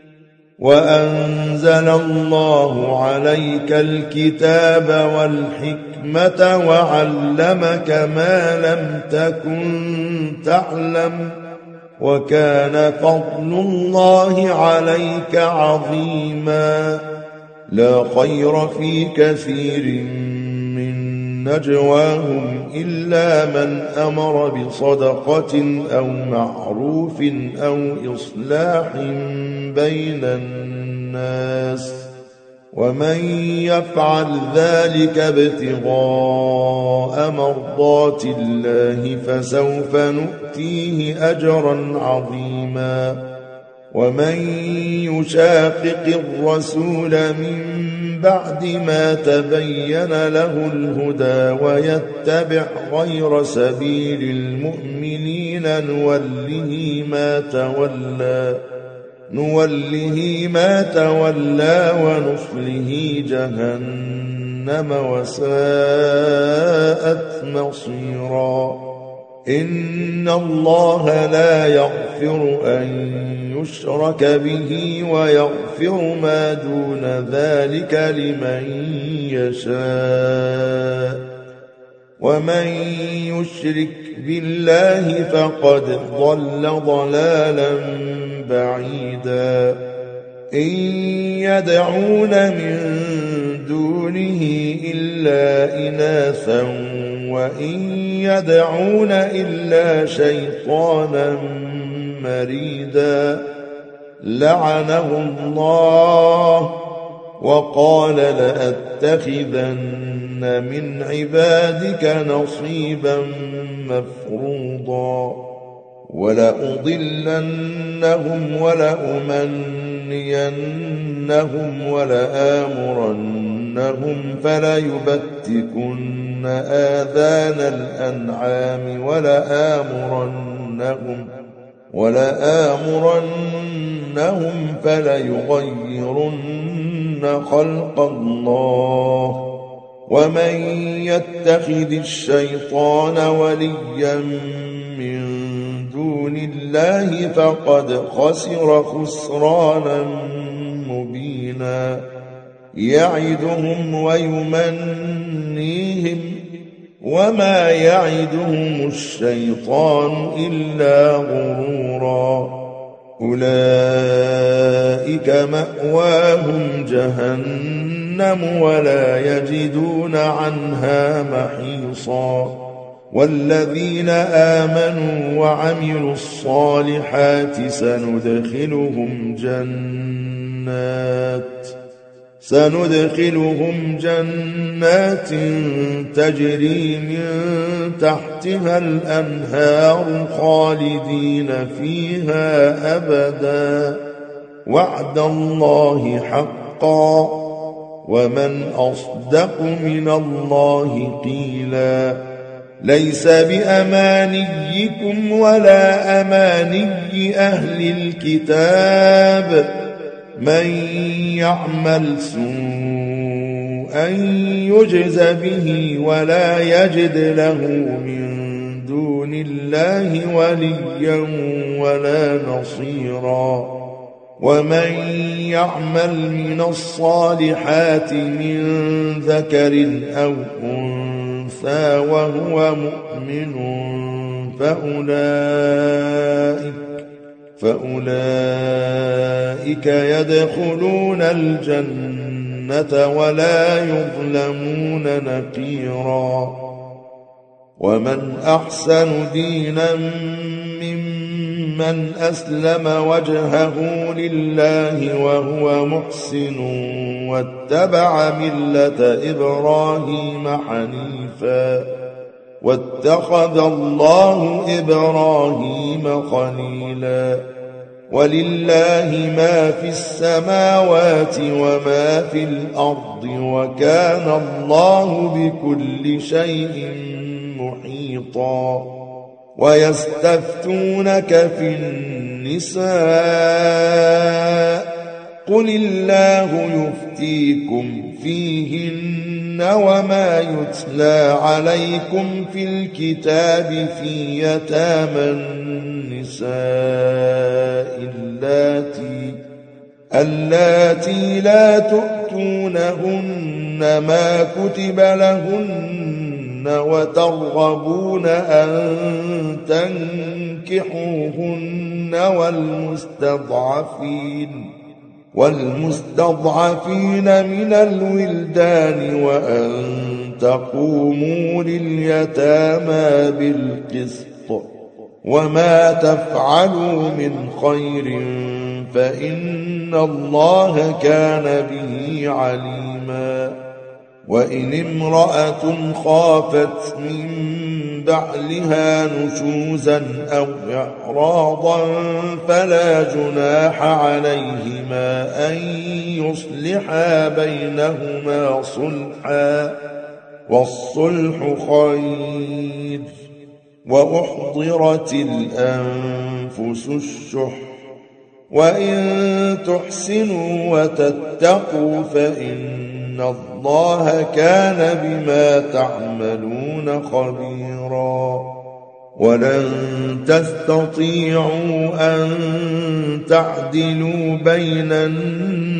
وأنزل الله عليك الكتاب والحكمة وعلمك ما لم تكن تعلم وكان فضل الله عليك عظيما لا خير في كثير من نجواهم إلا من أمر بصدقة أو معروف أو إصلاح بين الناس ومن يفعل ذلك ابتغاء مرضات الله فسوف نؤتيه أجرا عظيما ومن يشاقق الرسول من بعد ما تبين له الهدى ويتبع غير سبيل المؤمنين نوله ما تولى نوله ما تولى ونصله جهنم وساءت مصيرا إن الله لا يغفر أن يشرك به ويغفر ما دون ذلك لمن يشاء ومن يشرك بالله فقد ضل ضلالا بعيدا إن يدعون من دونه إلا إناثا وإن يدعون إلا شيطانا مريدا لعنه الله وقال لأتخذن من عبادك نصيبا مفروضا ولأضلنهم ولأمنينهم ولآمرنهم فليبتكن آذان الأنعام ولآمرنهم ولآمرنهم فليغيرن خلق الله ومن يتخذ الشيطان وليا من دون الله فقد خسر خسرانا مبينا يعدهم ويمنيهم وما يعدهم الشيطان إلا غرورا أولئك مأواهم جهنم ولا يجدون عنها محيصا والذين آمنوا وعملوا الصالحات سندخلهم جنات سندخلهم جنات تجري من تحتها الأنهار خالدين فيها أبدا وعد الله حقا ومن أصدق من الله قيلا ليس بأمانيكم ولا أماني أهل الكتاب من يعمل سوءا يجز به ولا يجد له من دون الله وليا ولا نصيرا ومن يعمل من الصالحات من ذكر أو أنثى وهو مؤمن فأولئك فأولئك يدخلون الجنة ولا يظلمون نقيرا ومن أحسن دينا ممن أسلم وجهه لله وهو محسن واتبع ملة إبراهيم حنيفا واتخذ الله إبراهيم خليلا ولله ما في السماوات وما في الأرض وكان الله بكل شيء محيطا ويستفتونك في النساء قل الله يفتيكم فيهن وما يتلى عليكم في الكتاب في يتامى النساء اللاتي اللاتي لا تؤتونهن ما كتب لهن وترغبون أن تنكحوهن والمستضعفين والمستضعفين من الولدان وأن تقوموا لليتامى بالقسط وما تفعلوا من خير فإن الله كان به عليما وإن امرأة خافت من بعلها نشوزا أو إعراضا فلا جناح عليهما أن يصلحا بينهما صلحا والصلح خير وأحضرت الأنفس الشح وإن تحسنوا وتتقوا فإن الله كان بما تعملون خبيرا ولن تستطيعوا أن تعدلوا بين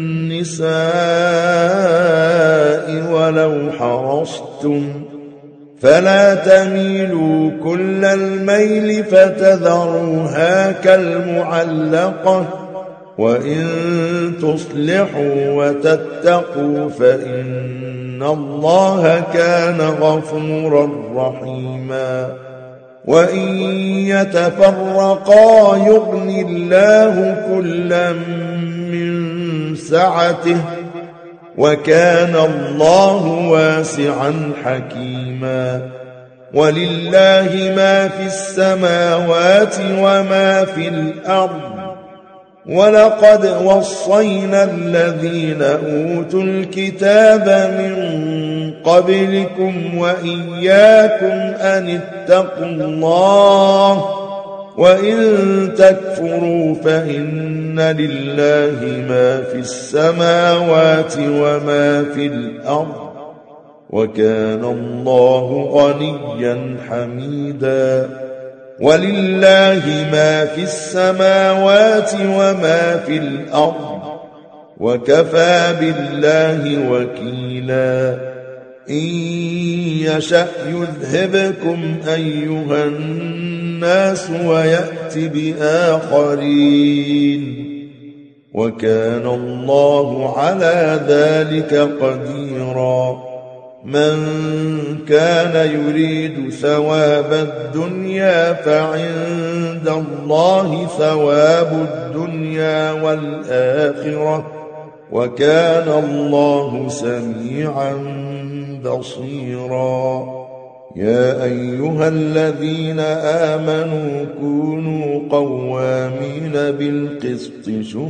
النساء ولو حرصتم فلا تميلوا كل الميل فتذروها كالمعلقة وإن تصلحوا وتتقوا فإن الله كان غفورا رحيما وإن يتفرقا يغني الله كلا من سعته وكان الله واسعا حكيما ولله ما في السماوات وما في الأرض ولقد وصينا الذين أوتوا الكتاب من قبلكم وإياكم أن اتقوا الله وإن تكفروا فإن لله ما في السماوات وما في الأرض وكان الله غنيا حميدا ولله ما في السماوات وما في الأرض وكفى بالله وكيلا إن يشأ يذهبكم أيها الناس ويأت بآخرين وكان الله على ذلك قديرا من كان يريد ثواب الدنيا فعند الله ثواب الدنيا والآخرة وكان الله سميعا بصيرا يا أيها الذين آمنوا كونوا قوامين بالقسط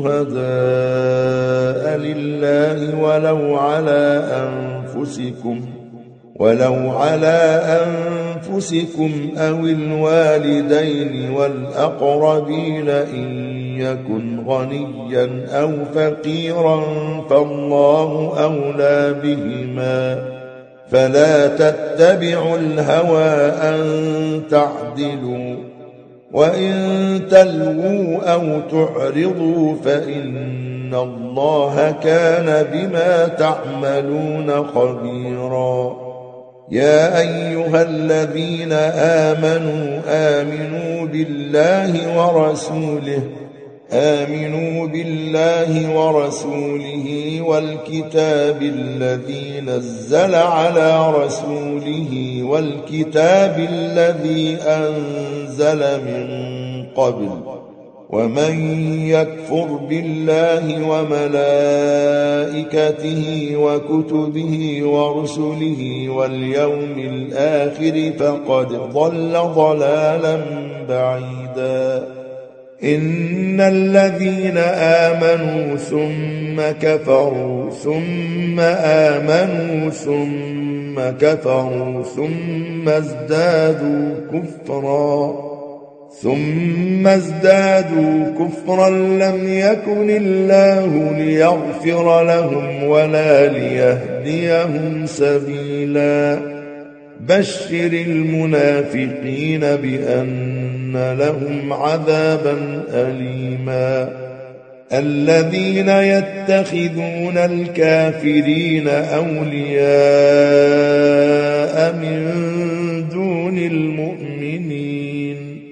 شهداء لله ولو على أنفسكم ولو على أنفسكم أو الوالدين والأقربين إن يكن غنيا أو فقيرا فالله أولى بهما فلا تتبعوا الهوى أن تعدلوا وإن تلووا أو تعرضوا فإن الله كان بما تعملون خبيرا يا أيها الذين آمنوا آمنوا بالله ورسوله آمنوا بالله ورسوله والكتاب الذي نزل على رسوله والكتاب الذي أنزل من قبل ومن يكفر بالله وملائكته وكتبه ورسله واليوم الآخر فقد ضل ضلالا بعيدا إن الذين آمنوا ثم كفروا ثم آمنوا ثم كفروا ثم ازدادوا كفرا ثم ازدادوا كفرا لم يكن الله ليغفر لهم ولا ليهديهم سبيلا بشر المنافقين بأن لهم عذابا أليما الذين يتخذون الكافرين أولياء من دون المؤمنين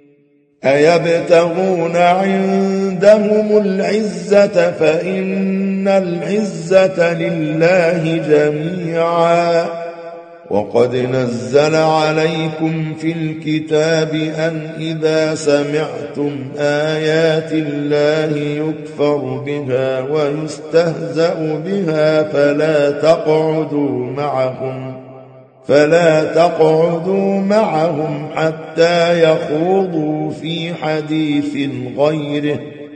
أيبتغون عندهم العزة فإن العزة لله جميعا وقد نزل عليكم في الكتاب أن إذا سمعتم آيات الله يكفر بها ويستهزأ بها فلا تقعدوا معهم فلا تقعدوا معهم حتى يخوضوا في حديث غيره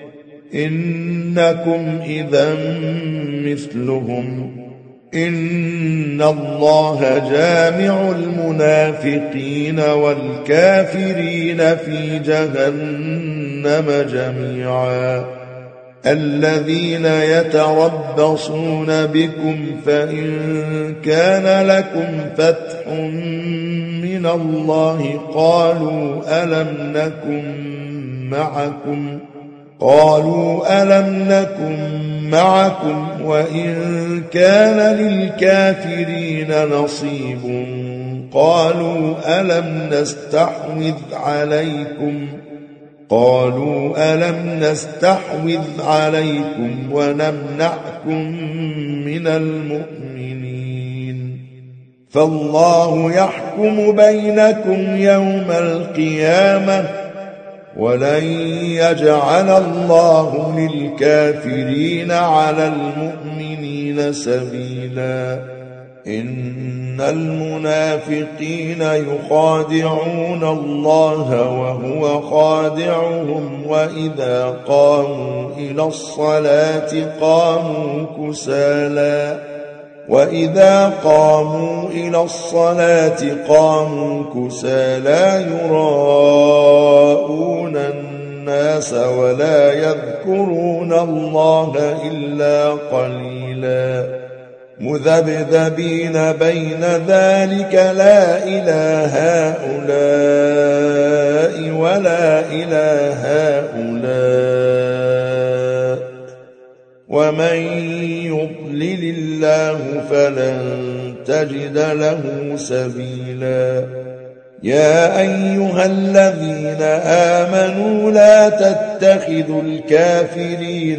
إنكم إذا مثلهم إن الله جامع المنافقين والكافرين في جهنم جميعا الذين يتربصون بكم فإن كان لكم فتح من الله قالوا ألم نكن معكم قالوا ألم نكن معكم وإن كان للكافرين نصيب قالوا ألم نستحوذ عليكم قالوا ألم نستحوذ عليكم ونمنعكم من المؤمنين فالله يحكم بينكم يوم القيامة ولن يجعل الله للكافرين على المؤمنين سبيلا إن المنافقين يخادعون الله وهو خادعهم وإذا قاموا إلى الصلاة قاموا كسالى وإذا قاموا إلى الصلاة قاموا كسالى يراءون الناس ولا يذكرون الله إلا قليلا مذبذبين بين ذلك لا إلى هؤلاء ولا إلى هؤلاء ومن يضلل الله فلن تجد له سبيلا يا أيها الذين آمنوا لا تتخذوا الكافرين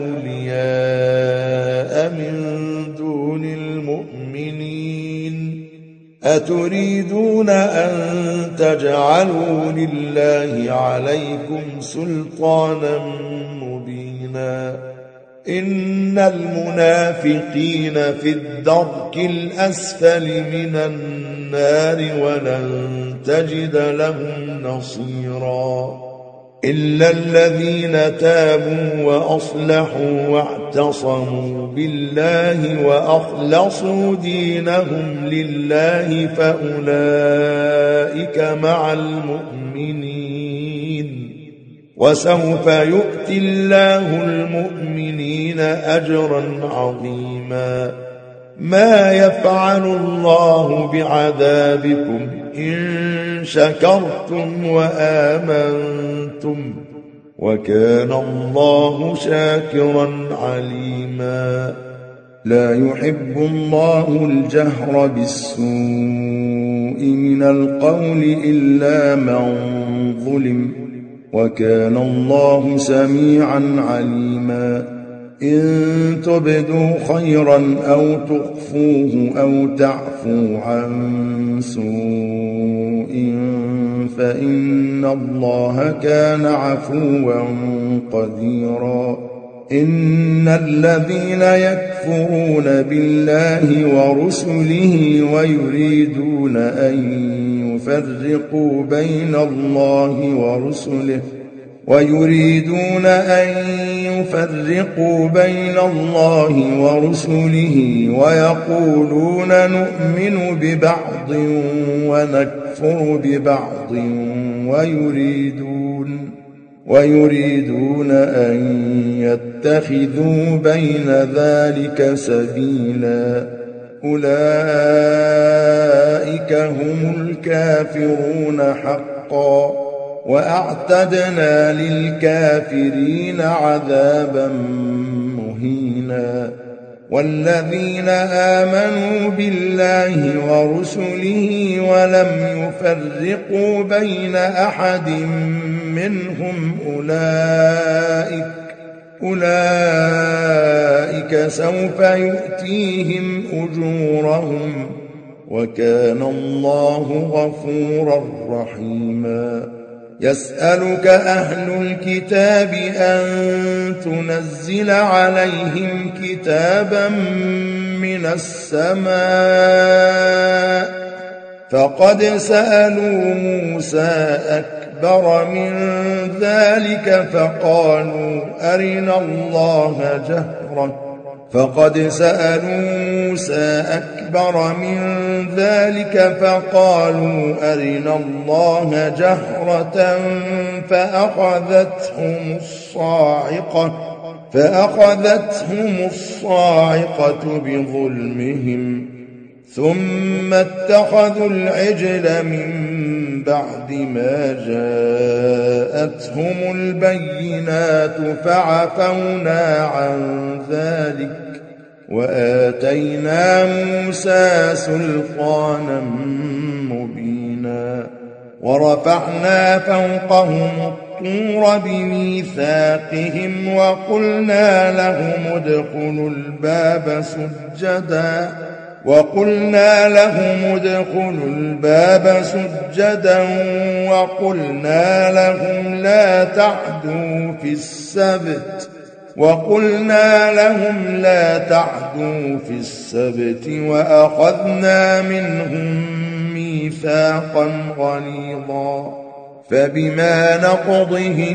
أولياء من دون المؤمنين أتريدون أن تجعلوا لله عليكم سلطانا مبينا إن المنافقين في الدرك الأسفل من النار ولن تجد لهم نصيرا إلا الذين تابوا وأصلحوا واعتصموا بالله وأخلصوا دينهم لله فأولئك مع المؤمنين وسوف يؤتي الله المؤمنين أجرا عظيما ما يفعل الله بعذابكم إن شكرتم وآمنتم وكان الله شاكرا عليما لا يحب الله الجهر بالسوء من القول إلا من ظلم وكان الله سميعا عليما إن تبدوا خيرا أو تخفوه أو تعفوا عن سوء فإن الله كان عفوا قديرا إن الذين يكفرون بالله ورسله ويريدون أن يفرقوا بين الله ورسله ويريدون أن يفرقوا بين الله ورسله ويقولون نؤمن ببعض ونكفر ببعض ويريدون ويريدون أن يتخذوا بين ذلك سبيلا أولئك هم الكافرون حقا وأعتدنا للكافرين عذابا مهينا والذين آمنوا بالله ورسله ولم يفرقوا بين أحد منهم أولئك أولئك سوف يؤتيهم أجورهم وكان الله غفورا رحيما يسألك أهل الكتاب أن تنزل عليهم كتابا من السماء فقد سألوا موسى أكبر من ذلك فقالوا أرنا الله جهرة فقد سألوا موسى أكبر من ذلك فقالوا أرنا الله جهرة فأخذتهم الصاعقة فأخذتهم الصاعقة بظلمهم ثم اتخذوا العجل من بعد ما جاءتهم البينات فعفونا عن ذلك وآتينا موسى سلطانا مبينا ورفعنا فوقهم الطور بميثاقهم وقلنا لهم ادخلوا الباب سجدا وقلنا لهم ادخلوا الباب سجدا وقلنا لهم لا تعدوا في السبت وقلنا لهم لا تعدوا في السبت وأخذنا منهم ميثاقا غليظا فبما نقضهم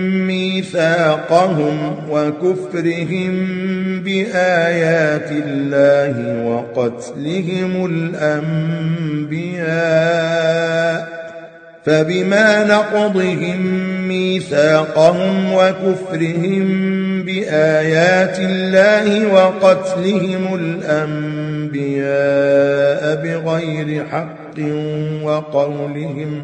ميثاقهم وكفرهم بآيات الله وقتلهم الأنبياء فبما نقضهم ميثاقهم وكفرهم بآيات الله وقتلهم الأنبياء بغير حق وقولهم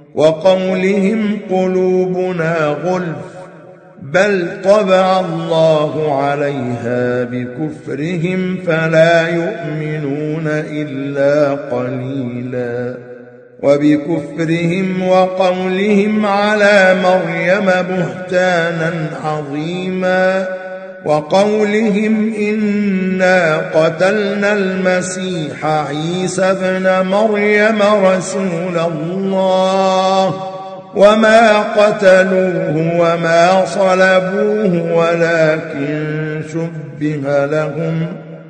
وقولهم قلوبنا غلف بل طبع الله عليها بكفرهم فلا يؤمنون إلا قليلا وبكفرهم وقولهم على مريم بهتانا عظيما وقولهم إنا قتلنا المسيح عيسى ابن مريم رسول الله وما قتلوه وما صلبوه ولكن شبه لهم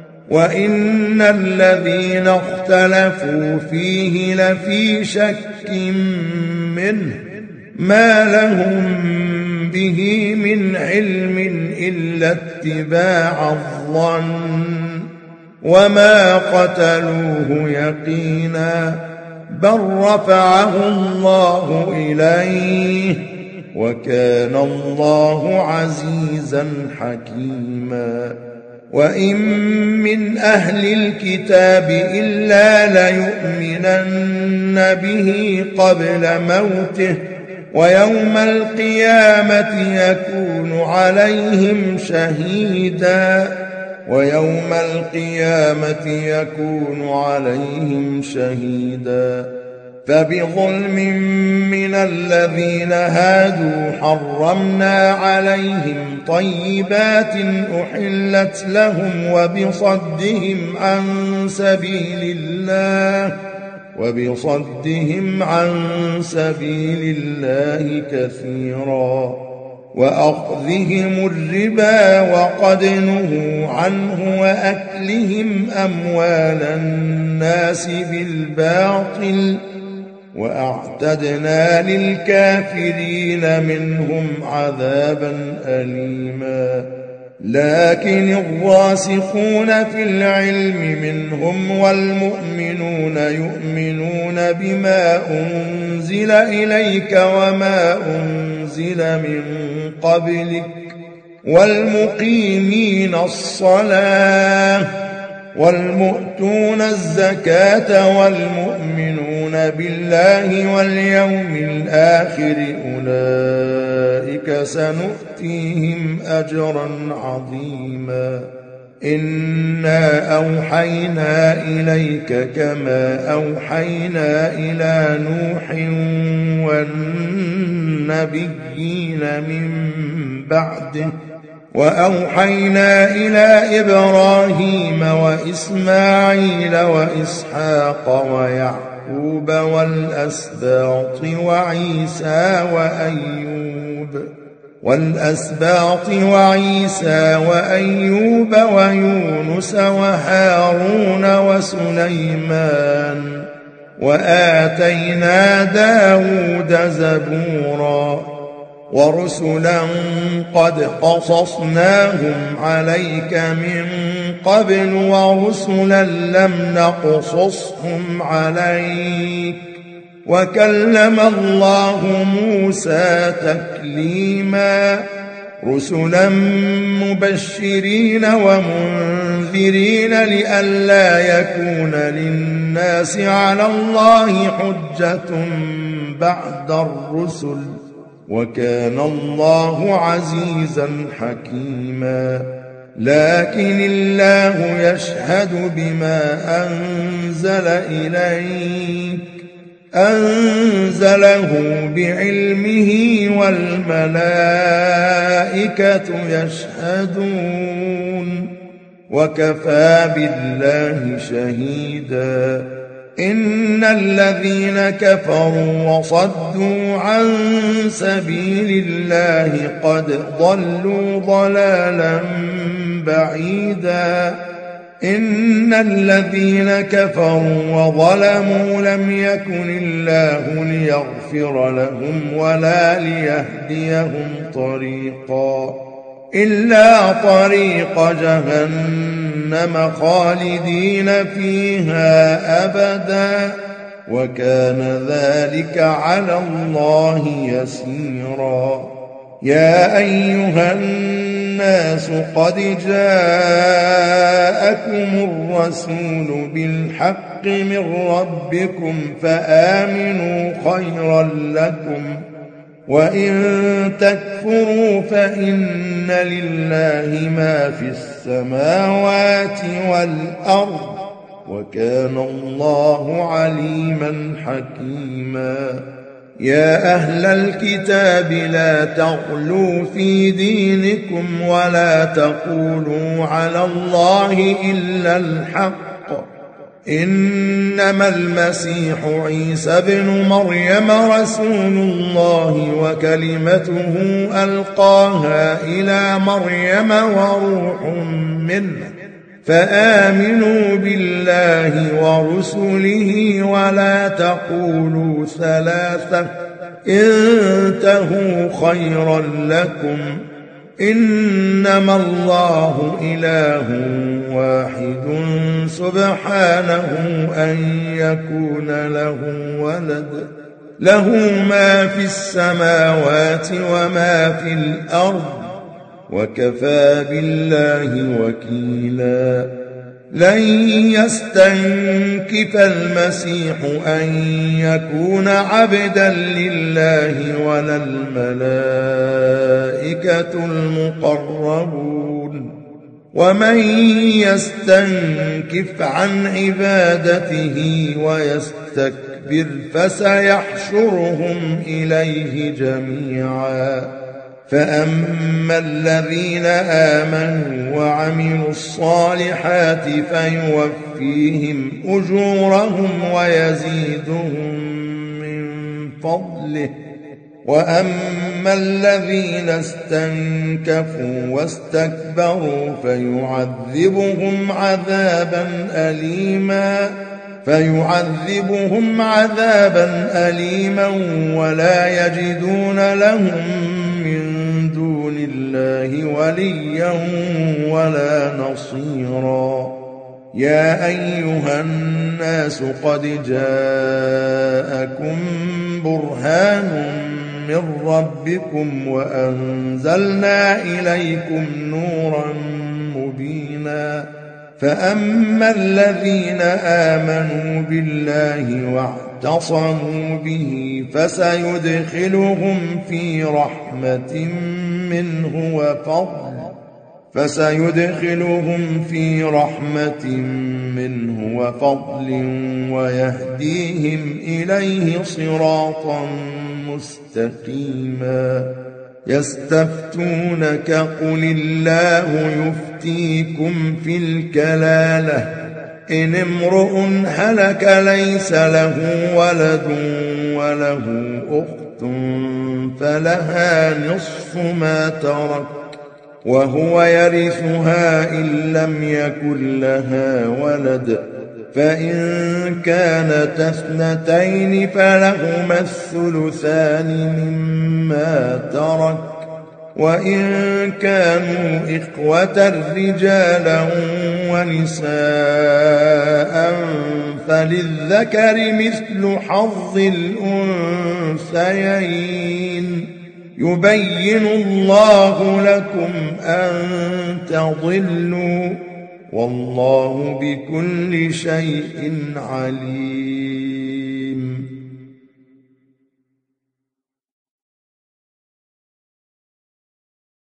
وإن الذين اختلفوا فيه لفي شك منه ما لهم به من علم إلا اتباع الظن وما قتلوه يقينا بل رفعه الله إليه وكان الله عزيزا حكيما وإن من أهل الكتاب إلا ليؤمنن به قبل موته ويوم القيامة يكون عليهم شهيدا ويوم القيامة يكون عليهم شهيدا فبظلم من الذين هادوا حرمنا عليهم طيبات أحلت لهم وبصدهم عن سبيل الله وبصدهم عن سبيل الله كثيرا وأخذهم الربا وقد نهوا عنه وأكلهم أموال الناس بالباطل وأعتدنا للكافرين منهم عذابا أليما لكن الراسخون في العلم منهم والمؤمنون يؤمنون بما أنزل إليك وما أنزل من قبلك والمقيمين الصلاة والمؤتون الزكاة والمؤمنون بالله واليوم الآخر أولئك سنؤتيهم أجرا عظيما إنا أوحينا إليك كما أوحينا إلى نوح والنبيين من بعده وأوحينا إلى إبراهيم وإسماعيل وإسحاق ويعقوب والأسباط وعيسى وأيوب والأسباط وعيسى وأيوب ويونس وهارون وسليمان وآتينا داود زبورا ورسلا قد قصصناهم عليك من قبل ورسلا لم نقصصهم عليك وكلم الله موسى تكليما رسلا مبشرين ومنذرين لئلا يكون للناس على الله حجة بعد الرسل وكان الله عزيزا حكيما لكن الله يشهد بما أنزل إليك أنزله بعلمه والملائكة يشهدون وكفى بالله شهيدا إن الذين كفروا وصدوا عن سبيل الله قد ضلوا ضلالا بعيدا إن الذين كفروا وظلموا لم يكن الله ليغفر لهم ولا ليهديهم طريقا إلا طريق جهنم خالدين فيها أبدا وكان ذلك على الله يسيرا يا أيها الناس قد جاءكم الرسول بالحق من ربكم فآمنوا خيرا لكم وإن تكفروا فإن لله ما في السماوات والأرض وكان الله عليما حكيما يا أهل الكتاب لا تغلوا في دينكم ولا تقولوا على الله إلا الحق إنما المسيح عيسى ابن مريم رسول الله وكلمته ألقاها إلى مريم وروح منه فآمنوا بالله ورسله ولا تقولوا ثلاثة انتهوا خيرا لكم إنما الله إله واحد سبحانه أن يكون له ولد له ما في السماوات وما في الأرض وكفى بالله وكيلا لن يستنكف المسيح أن يكون عبدا لله ولا الملائكة المقربون ومن يستنكف عن عبادته ويستكبر فسيحشرهم إليه جميعا فأما الذين آمنوا وعملوا الصالحات فيوفيهم أجورهم ويزيدهم من فضله وأما الذين استنكفوا واستكبروا فيعذبهم عذابا أليما فيعذبهم عذابا أليما ولا يجدون لهم من دون الله وليا ولا نصيرا يا أيها الناس قد جاءكم برهان من ربكم وأنزلنا إليكم نورا مبينا فأما الذين آمنوا بالله واعتصموا به فسيدخلهم في رحمة منه وفضل فسيدخلهم في رحمة منه وفضل ويهديهم إليه صراطا مستقيما يستفتونك قل الله يفتيكم في الكلالة إن امرؤ هلك ليس له ولد وله أخت فلها نصف ما ترك وهو يرثها إن لم يكن لها ولد فإن كانت اثنتين فلهما الثلثان مما ترك وإن كانوا إخوة رجالا ونساء فللذكر مثل حظ الأنثيين يبين الله لكم أن تضلوا والله بكل شيء عليم